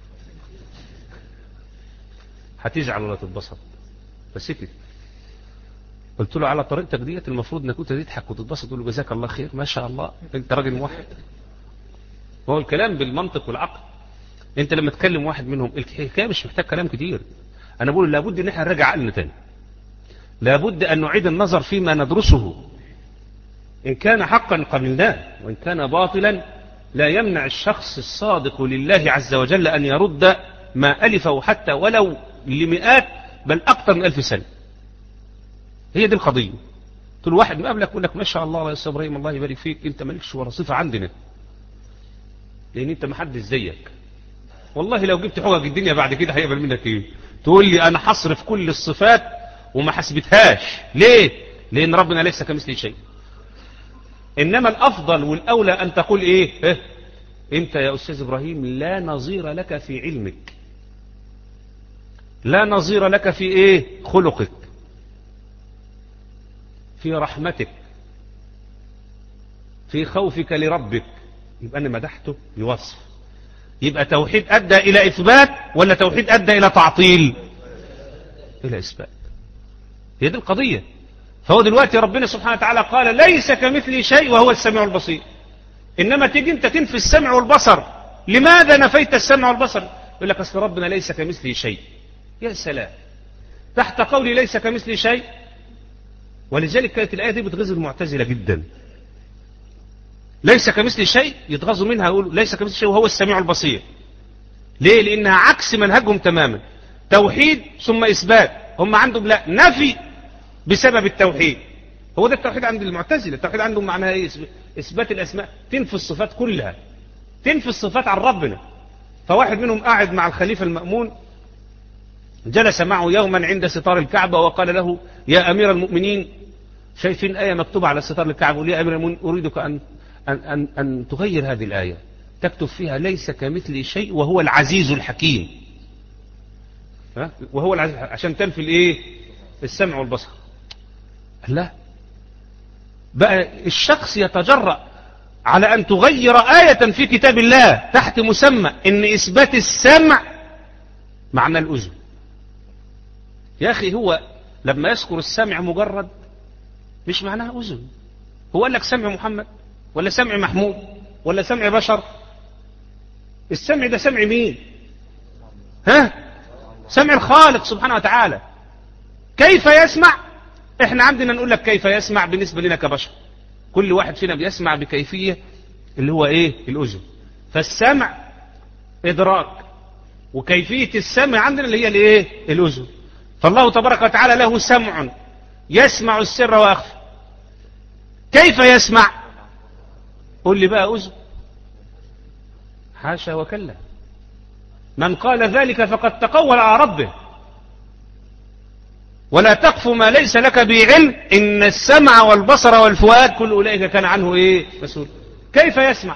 هتزعل ولا تتبسط؟ فسكت. قلت له على طريقتك ديت المفروض انك كنت تضحك وتتبسط وتقول له جزاك الله خير، ما شاء الله انت راجل موحد. هو الكلام بالمنطق والعقل. انت لما تكلم واحد منهم الحكايه مش محتاج كلام كتير. انا بقول لابد ان احنا نراجع عقلنا تاني، لابد ان نعيد النظر فيما ندرسه. ان كان حقا قبلناه، وان كان باطلا لا يمنع الشخص الصادق لله عز وجل ان يرد ما الفه حتى ولو لمئات بل اكثر من الف سنه. هي دي القضيه. تقول واحد مقابلك يقول لك ما شاء الله يا استاذ ابراهيم الله يبارك فيك، انت مالكش ولا صفه عندنا، لان انت ما حدش زيك. والله لو جبت حقوق الدنيا بعد كده هيقبل منك ايه؟ تقول لي انا هصرف كل الصفات وما حسبتهاش. ليه؟ لان ربنا ليس كمثله شيء. انما الافضل والاولى ان تقول ايه؟ اه؟ انت يا استاذ ابراهيم لا نظير لك في علمك، لا نظير لك في ايه؟ خلقك، في رحمتك، في خوفك لربك. يبقى انا مدحته بوصف. يبقى توحيد ادى الى اثبات ولا توحيد ادى الى تعطيل؟ الى اثبات. هي دي القضيه. فهو دلوقتي ربنا سبحانه وتعالى قال ليس كمثله شيء وهو السميع البصير. إنما تيجي أنت تنفي السمع والبصر، لماذا نفيت السمع والبصر؟ يقول لك أصل ربنا ليس كمثله شيء. يا سلام، تحت قولي ليس كمثله شيء. ولذلك كانت الآية دي بتغيظ المعتزلة جدا. ليس كمثله شيء يتغاظوا منها، يقولوا ليس كمثله شيء وهو السميع البصير. ليه؟ لأنها عكس منهجهم تماما، توحيد ثم إثبات. هم عندهم لا، نفي بسبب التوحيد. هو ده التوحيد عند المعتزلة. التوحيد عندهم معناها ايه؟ إثبات الأسماء، تنفي الصفات كلها، تنفي الصفات عن ربنا. فواحد منهم قاعد مع الخليفة المأمون، جلس معه يوما عند ستار الكعبة وقال له يا أمير المؤمنين، شايفين آية مكتوبة على ستار الكعبة، يا أمير المؤمنين أريدك أن, أن, أن, أن تغير هذه الآية، تكتب فيها ليس كمثله شيء وهو العزيز الحكيم. ها؟ وهو العزيز عشان تنفي الايه؟ السمع والبصر. لا، بقى الشخص يتجرأ على أن تغير آية في كتاب الله تحت مسمى إن إثبات السمع معنى الأذن. يا أخي، هو لما يذكر السمع مجرد مش معناها أذن. هو قال لك سمع محمد ولا سمع محمود ولا سمع بشر؟ السمع ده سمع مين؟ ها؟ سمع الخالق سبحانه وتعالى. كيف يسمع؟ احنا عندنا نقول لك كيف يسمع بالنسبة لنا كبشر، كل واحد فينا بيسمع بكيفية اللي هو ايه؟ الأذن. فالسمع إدراك، وكيفية السمع عندنا اللي هي الايه؟ الأذن. فالله تبارك وتعالى له سمع يسمع السر وأخفى. كيف يسمع؟ قل لي بقى أذن. حاشا وكلا، من قال ذلك فقد تقول على ربه. ولا تقف ما ليس لك به علم إن السمع والبصر والفؤاد كل أولئك كان عنه إيه؟ مسؤول. كيف يسمع؟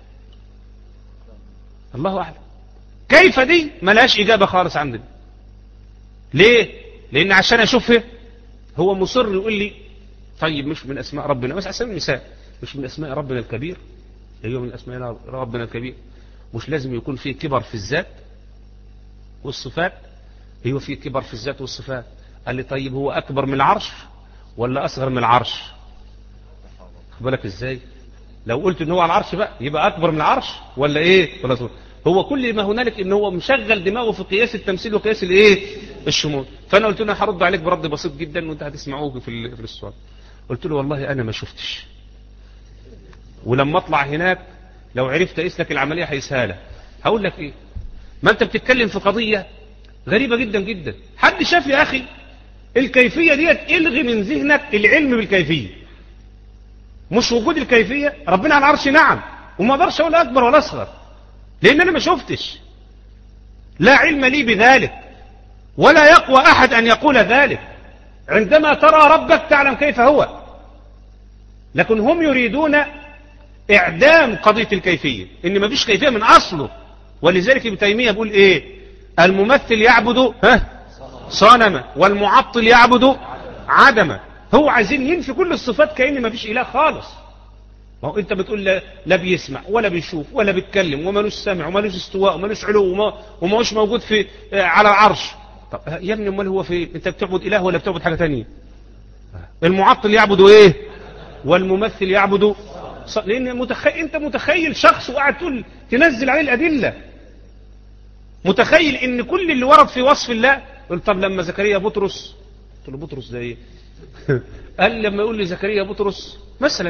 الله أعلم. كيف دي ملهاش إجابة خالص عندنا. ليه؟ لأن عشان أشوفه هو مصر يقول لي طيب مش من أسماء ربنا، بس على سبيل المثال مش من أسماء ربنا الكبير، أيوه من أسماء ربنا الكبير، مش لازم يكون فيه كبر في الذات والصفات؟ أيوه فيه كبر في الذات والصفات. قال لي طيب هو أكبر من العرش ولا أصغر من العرش؟ خد بالك إزاي؟ لو قلت إن هو على العرش بقى يبقى أكبر من العرش ولا إيه؟ ولا أصغر؟ هو كل ما هنالك إن هو مشغل دماغه في قياس التمثيل وقياس الإيه؟ الشمول. فأنا قلت له هرد عليك برد بسيط جدا وأنت هتسمعوه في في السؤال. قلت له والله أنا ما شفتش، ولما أطلع هناك لو عرفت أقيس لك العملية هيسهالة. هقول لك إيه؟ ما أنت بتتكلم في قضية غريبة جدا جدا. حد شاف يا أخي الكيفية ديت؟ الغي من ذهنك العلم بالكيفية، مش وجود الكيفية. ربنا على العرش نعم، وما اقدرش اقول اكبر ولا اصغر لان انا ما شفتش، لا علم لي بذلك، ولا يقوى احد ان يقول ذلك. عندما ترى ربك تعلم كيف هو، لكن هم يريدون اعدام قضية الكيفية، ان ما فيش كيفية من اصله. ولذلك ابن تيمية بيقول ايه؟ الممثل يعبد ها صنما والمعطل يعبد عدما. هو عايزين ينفي كل الصفات كأن ما فيش إله خالص. ما هو أنت بتقول لا, لا بيسمع ولا بيشوف ولا بيتكلم ومالوش سمع ومالوش استواء ومالوش علو وما وماهوش موجود في على العرش. طب يا ابني امال هو في؟ أنت بتعبد إله ولا بتعبد حاجة تانية؟ المعطل يعبد إيه؟ والممثل يعبد ص... لأن متخ... أنت متخيل شخص وقاعد تقول تنزل عليه الأدلة، متخيل إن كل اللي ورد في وصف الله. قلت طب لما زكريا بطرس، قلت له بطرس ده ايه؟ قال لما يقول لي زكريا بطرس مثلا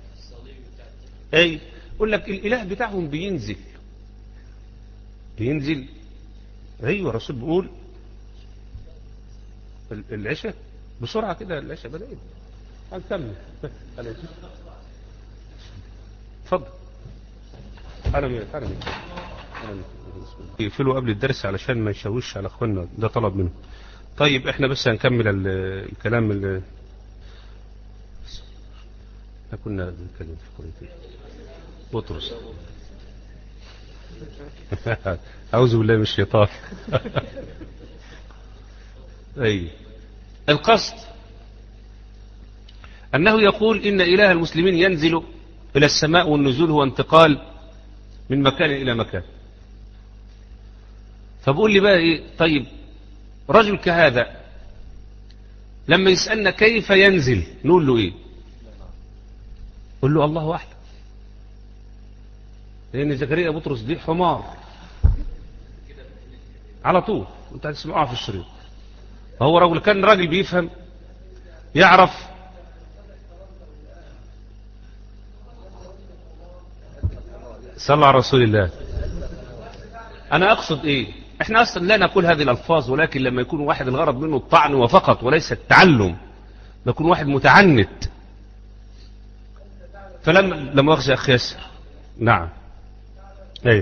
اي يقول لك الاله بتاعهم بينزل بينزل ايوه الرسول بيقول العشاء بسرعه كده، العشاء بدات. هنكمل. اتفضل. انا مين انا مين يقفلوا قبل الدرس علشان ما يشوش على اخواننا، ده طلب منهم. طيب احنا بس هنكمل الكلام اللي احنا كنا بنتكلم في قضية بطرس. اعوذ بالله من الشيطان. اي القصد انه يقول ان اله المسلمين ينزل الى السماء، والنزول هو انتقال من مكان الى مكان. فبقول لي بقى ايه؟ طيب رجل كهذا لما يسألنا كيف ينزل نقول له ايه؟ قل له الله أعلم، لأن زكريا بطرس دي حمار على طول، انت هتسمعوها في الشريط. هو رجل كان راجل بيفهم يعرف. صلى على رسول الله. انا اقصد ايه؟ احنا اصلا لا نقول هذه الالفاظ، ولكن لما يكون واحد الغرض منه الطعن وفقط وليس التعلم، يكون واحد متعنت. فلما لما اخذ اخي ياسر. نعم ايوه.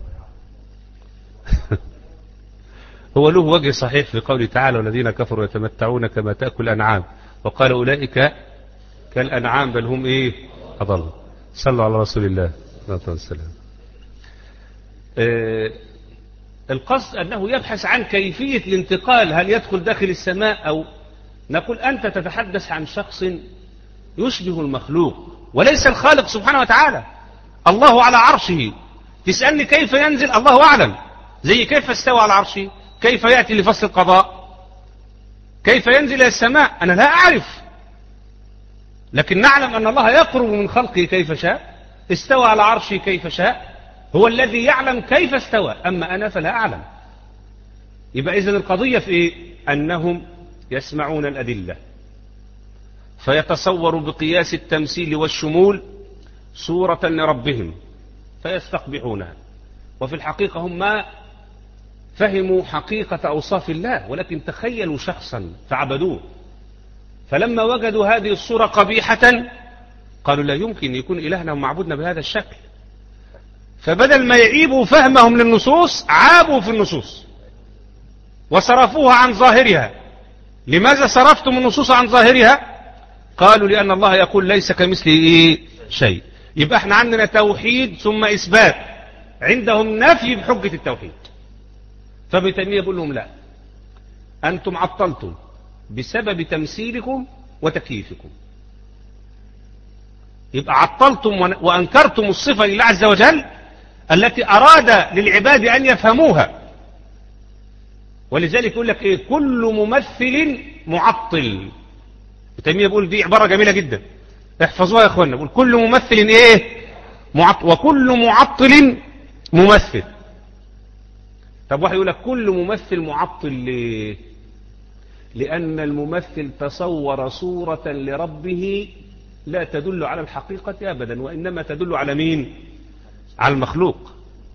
هو له وجه صحيح في قوله تعالى والذين كفروا يتمتعون كما تأكل الأنعام، وقال أولئك كالأنعام بل هم إيه أضل. صلوا على رسول الله صلى الله عليه وسلم. آه القصد أنه يبحث عن كيفية الانتقال، هل يدخل داخل السماء أو نقول أنت تتحدث عن شخص يشبه المخلوق وليس الخالق سبحانه وتعالى. الله على عرشه، تسألني كيف ينزل؟ الله أعلم. زي كيف استوى على عرشه، كيف يأتي لفصل القضاء، كيف ينزل إلى السماء، أنا لا أعرف، لكن نعلم أن الله يقرب من خلقه كيف شاء، استوى على عرشه كيف شاء، هو الذي يعلم كيف استوى، أما أنا فلا أعلم. يبقى إذن القضية في إيه؟ أنهم يسمعون الأدلة فيتصوروا بقياس التمثيل والشمول صورة لربهم فيستقبحونها، وفي الحقيقة هم ما فهموا حقيقة أوصاف الله، ولكن تخيلوا شخصا فعبدوه، فلما وجدوا هذه الصورة قبيحة قالوا لا يمكن يكون إلهنا ومعبودنا بهذا الشكل، فبدل ما يعيبوا فهمهم للنصوص عابوا في النصوص وصرفوها عن ظاهرها. لماذا صرفتم النصوص عن ظاهرها؟ قالوا لأن الله يقول ليس كمثله شيء. يبقى احنا عندنا توحيد ثم إثبات، عندهم نفي بحجة التوحيد. فابن تيمية يقول لهم لا، أنتم عطلتم بسبب تمثيلكم وتكييفكم، يبقى عطلتم وأنكرتم الصفة لله عز وجل التي أراد للعباد أن يفهموها. ولذلك يقول لك إيه؟ كل ممثل معطل. ابن تيمية بيقول دي عبارة جميلة جدا، احفظوها يا اخوانا. بيقول كل ممثل ايه؟ معطل، وكل معطل ممثل. طب واحد يقول لك كل ممثل معطل ليه؟ لأن الممثل تصور صورة لربه لا تدل على الحقيقة أبدا، وإنما تدل على مين؟ على المخلوق.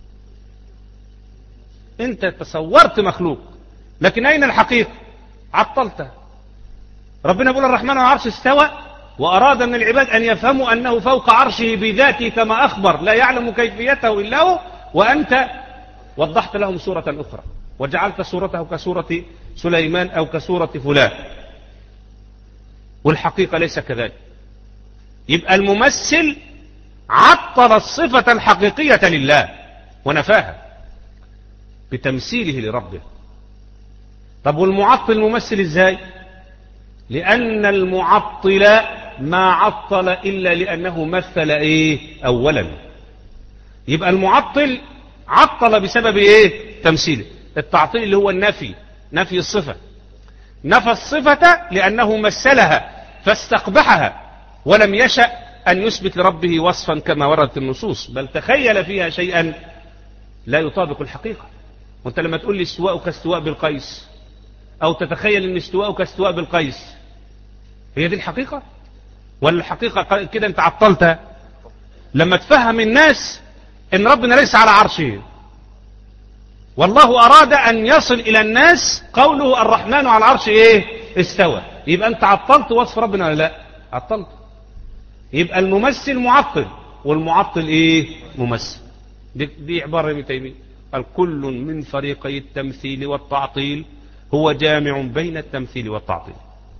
أنت تصورت مخلوق، لكن أين الحقيقة؟ عطلتها. ربنا يقول الرحمن على العرش استوى، وأراد من العباد أن يفهموا أنه فوق عرشه بذاته كما أخبر لا يعلم كيفيته إلا هو، وأنت وضحت لهم صورة أخرى وجعلت صورته كصورة سليمان أو كصورة فلان، والحقيقة ليس كذلك. يبقى الممثل عطل الصفة الحقيقية لله ونفاها بتمثيله لربه. طب والمعطل ممثل ازاي؟ لأن المعطل ما عطل إلا لأنه مثل إيه أولا. يبقى المعطل عطل بسبب إيه؟ تمثيله. التعطيل اللي هو النفي، نفي الصفة، نفى الصفة لأنه مثلها فاستقبحها، ولم يشأ أن يثبت لربه وصفا كما وردت النصوص، بل تخيل فيها شيئا لا يطابق الحقيقة. وانت لما تقول لي استواء كاستواء بالقيس، أو تتخيل أن استواء كاستواء بالقيس، هي دي الحقيقة؟ ولا الحقيقة كده انت عطلتها؟ لما تفهم الناس ان ربنا ليس على عرشه، والله أراد أن يصل إلى الناس قوله الرحمن على العرش إيه؟ استوى، يبقى أنت عطلت وصف ربنا ولا لا؟ عطلت. يبقى الممثل معطل، والمعطل إيه؟ ممثل. دي, دي عبارة ابن تيمية قال كل من فريقي التمثيل والتعطيل هو جامع بين التمثيل والتعطيل.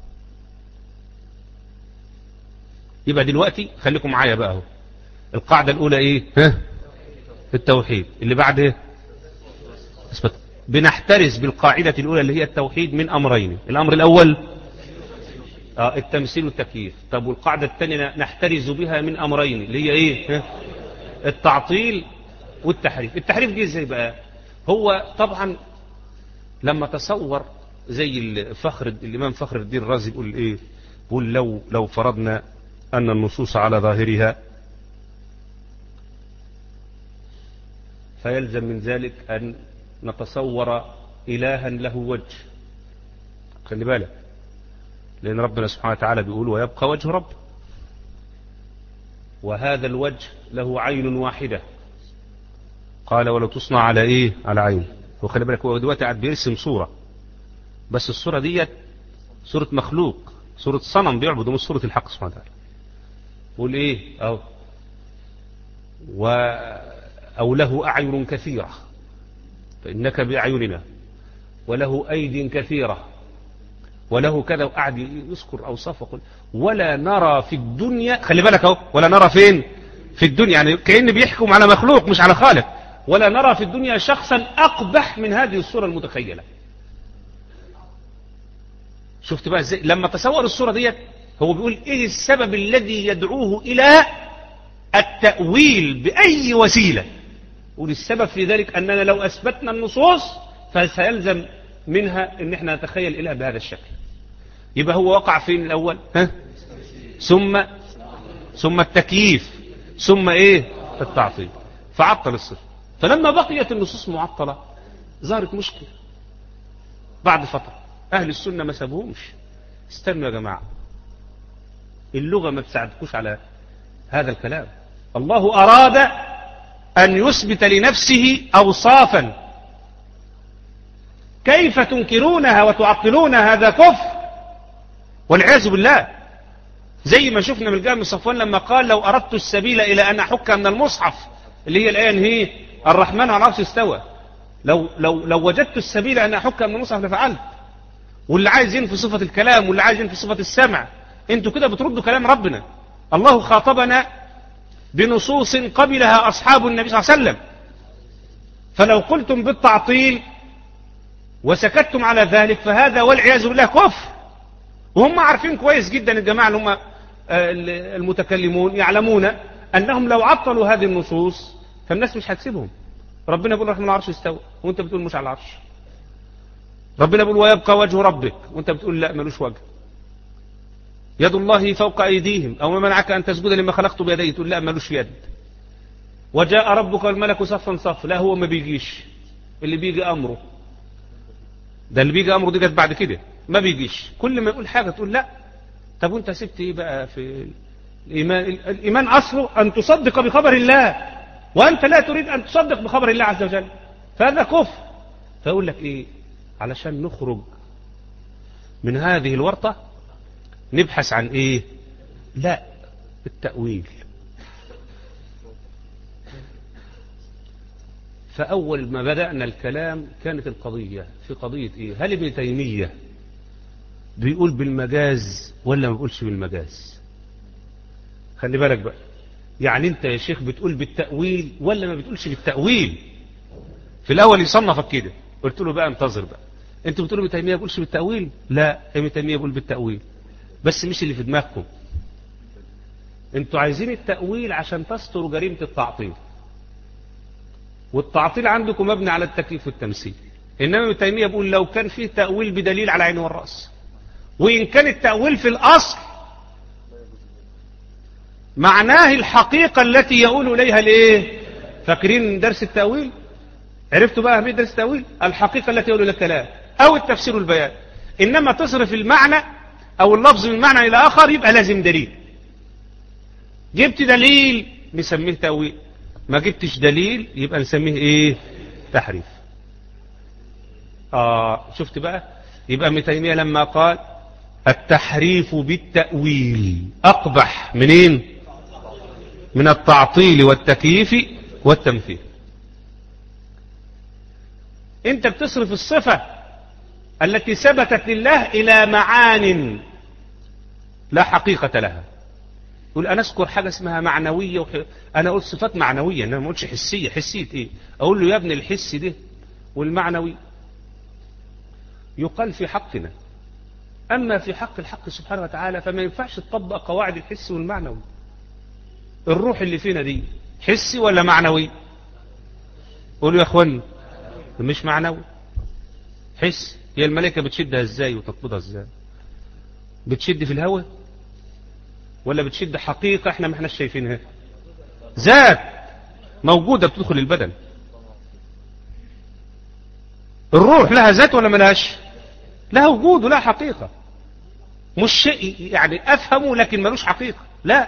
يبقى دلوقتي خليكم معايا بقى اهو. القاعدة الأولى إيه؟ ها؟ التوحيد. اللي بعد إيه؟ اثبت. بنحترز بالقاعدة الأولى اللي هي التوحيد من أمرين. الأمر الأول آه التمثيل والتكييف. طب والقاعدة الثانية نحترز بها من أمرين اللي هي إيه؟ ها؟ التعطيل والتحريف. التحريف دي ازاي بقى؟ هو طبعا لما تصور زي فخر الإمام فخر الدين الرازي يقول إيه؟ يقول لو لو فرضنا أن النصوص على ظاهرها فيلزم من ذلك أن نتصور إلها له وجه. خلي بالك، لأن ربنا سبحانه وتعالى بيقول ويبقى وجه رب، وهذا الوجه له عين واحدة. قال ولو تصنع على إيه؟ على عين. وخلي بالك هو دلوقتي قاعد بيرسم صورة، بس الصورة ديت صورة مخلوق، صورة صنم بيعبده، مش صورة الحق سبحانه وتعالى. يقول إيه؟ أو و أو له أعين كثيرة فإنك بأعيننا، وله أيد كثيرة، وله كذا، وقعد يذكر أوصاف وقل ولا نرى في الدنيا. خلي بالك أهو، ولا نرى فين؟ في الدنيا، يعني كأن بيحكم على مخلوق مش على خالق. ولا نرى في الدنيا شخصا أقبح من هذه الصورة المتخيلة. شفت بقى ازاي لما تصور الصورة ديت؟ هو بيقول ايه السبب الذي يدعوه إلى التأويل بأي وسيلة؟ يقول السبب في ذلك أننا لو أثبتنا النصوص فسيلزم منها ان احنا نتخيل إله بهذا الشكل. يبقى هو وقع فين الأول؟ ها؟ ثم ثم التكييف، ثم ايه؟ التعطيل، فعطل الصفة. فلما بقيت النصوص معطلة ظهرت مشكلة. بعد فترة أهل السنة ما سابوهمش، استنوا يا جماعة، اللغة ما تساعدكوش على هذا الكلام. الله أراد أن يثبت لنفسه أوصافا، كيف تنكرونها وتعطلون؟ هذا كفر والعياذ بالله. زي ما شفنا من الجامع صفوان لما قال لو أردت السبيل إلى أن أحك من المصحف، اللي هي الآية هي الرحمن على العرش استوى، لو لو لو وجدت السبيل أن أحك من المصحف لفعلت. واللي عايز ينفي صفة الكلام واللي عايز ينفي صفة السمع، انتوا كده بتردوا كلام ربنا. الله خاطبنا بنصوص قبلها أصحاب النبي صلى الله عليه وسلم، فلو قلتم بالتعطيل وسكتتم على ذلك فهذا والعياذ بالله كفر. وهم عارفين كويس جدا الجماعة اللي هم المتكلمون، يعلمون أنهم لو عطلوا هذه النصوص فالناس مش هتسيبهم. ربنا يقول الرحمن على العرش استوى وانت بتقول مش على العرش. ربنا يقول ويبقى وجه ربك وانت بتقول لا ملوش وجه. يد الله فوق أيديهم أو ما منعك أن تسجد لما خلقت بيدي، تقول لا ملوش يد. وجاء ربك والملك صفا صف، لا هو ما بيجيش، اللي بيجي أمره. ده اللي بيجي أمره دي جت بعد كده، ما بيجيش. كل ما يقول حاجة تقول لا. طب وانت سبت ايه بقى في الإيمان؟ الإيمان أصله أن تصدق بخبر الله، وأنت لا تريد أن تصدق بخبر الله عز وجل، فهذا كفر. فأقول لك إيه؟ علشان نخرج من هذه الورطة نبحث عن إيه؟ لا، التأويل. فأول ما بدأنا الكلام كانت القضية في قضية إيه؟ هل ابن تيمية بيقول بالمجاز ولا ما بيقولش بالمجاز؟ خلي بالك بقى، يعني انت يا شيخ بتقول بالتأويل ولا ما بتقولش بالتأويل؟ في الأول يصنفك كده، قلت له بقى انتظر بقى، انتوا بتقولوا ابن تيمية بيقولش بالتأويل؟ لا، ابن تيمية بيقول بالتأويل، بس مش اللي في دماغكم. انتوا عايزين التأويل عشان تستروا جريمة التعطيل، والتعطيل عندكم مبني على التكليف والتمثيل. إنما ابن تيمية بيقول لو كان فيه تأويل بدليل على عين والرأس، وإن كان التأويل في الأصل معناه الحقيقة التي يقول إليها الإيه؟ فاكرين درس التأويل؟ عرفتوا بقى أهمية درس التأويل؟ الحقيقة التي يقول إلى الكلام أو التفسير والبيان. إنما تصرف المعنى أو اللفظ من معنى إلى آخر يبقى لازم دليل. جبت دليل نسميه تأويل، ما جبتش دليل يبقى نسميه إيه؟ تحريف. آه شفت بقى؟ يبقى ابن تيمية لما قال التحريف بالتأويل أقبح منين؟ من التعطيل والتكييف والتمثيل. انت بتصرف الصفة التي ثبتت لله إلى معان لا حقيقة لها. يقول أنا أذكر حاجة اسمها معنوية وح... أنا أقول صفات معنوية، أنا ما أقولش حسية. حسية إيه؟ أقول له يا ابن الحس ده والمعنوي يقال في حقنا، أما في حق الحق سبحانه وتعالى فما ينفعش تطبق قواعد الحس والمعنوي. الروح اللي فينا دي حسي ولا معنوي؟ قولوا يا أخواني، مش معنوي، حس. هي الملائكة بتشدها ازاي وتقبضها ازاي؟ بتشد في الهواء ولا بتشد حقيقة احنا ما احناش شايفينها؟ ذات موجودة بتدخل البدن. الروح لها ذات ولا ملهاش؟ لها وجود ولها حقيقة، مش شيء يعني افهمه لكن ملوش حقيقة، لا.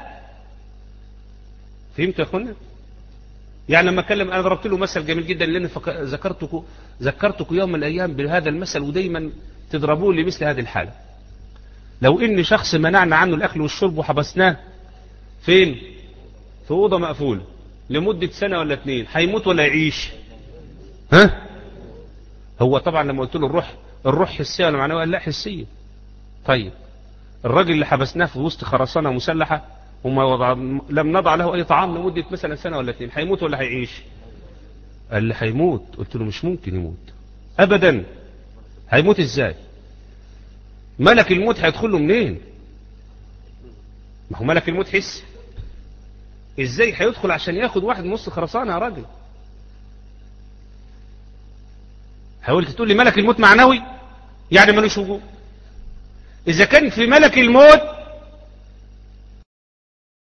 فهمت يا اخوانا؟ يعني لما اتكلم انا ضربت له مثل جميل جدا لان ذكرتكم ذكرتكم يوم من الايام بهذا المثل، ودايما تضربوه لمثل هذه الحالة. لو ان شخص منعنا عنه الاكل والشرب وحبسناه فين؟ في اوضه مقفوله لمده سنه ولا اتنين، هيموت ولا يعيش؟ ها؟ هو طبعا لما قلت له الروح الروح حسيه ولا معنويه؟ قال لا حسيه. طيب الراجل اللي حبسناه في وسط خرسانه مسلحه وما وضع لم نضع له اي طعام لمده مثلا سنه ولا اتنين، هيموت ولا هيعيش؟ قال لي هيموت. قلت له مش ممكن يموت ابدا. هيموت ازاي؟ ملك الموت هيدخل له منين؟ ما هو ملك الموت حس، ازاي هيدخل عشان ياخد واحد من وسط خرسانه يا راجل؟ حاولت تقول لي ملك الموت معنوي يعني ملوش وجود. اذا كان في ملك الموت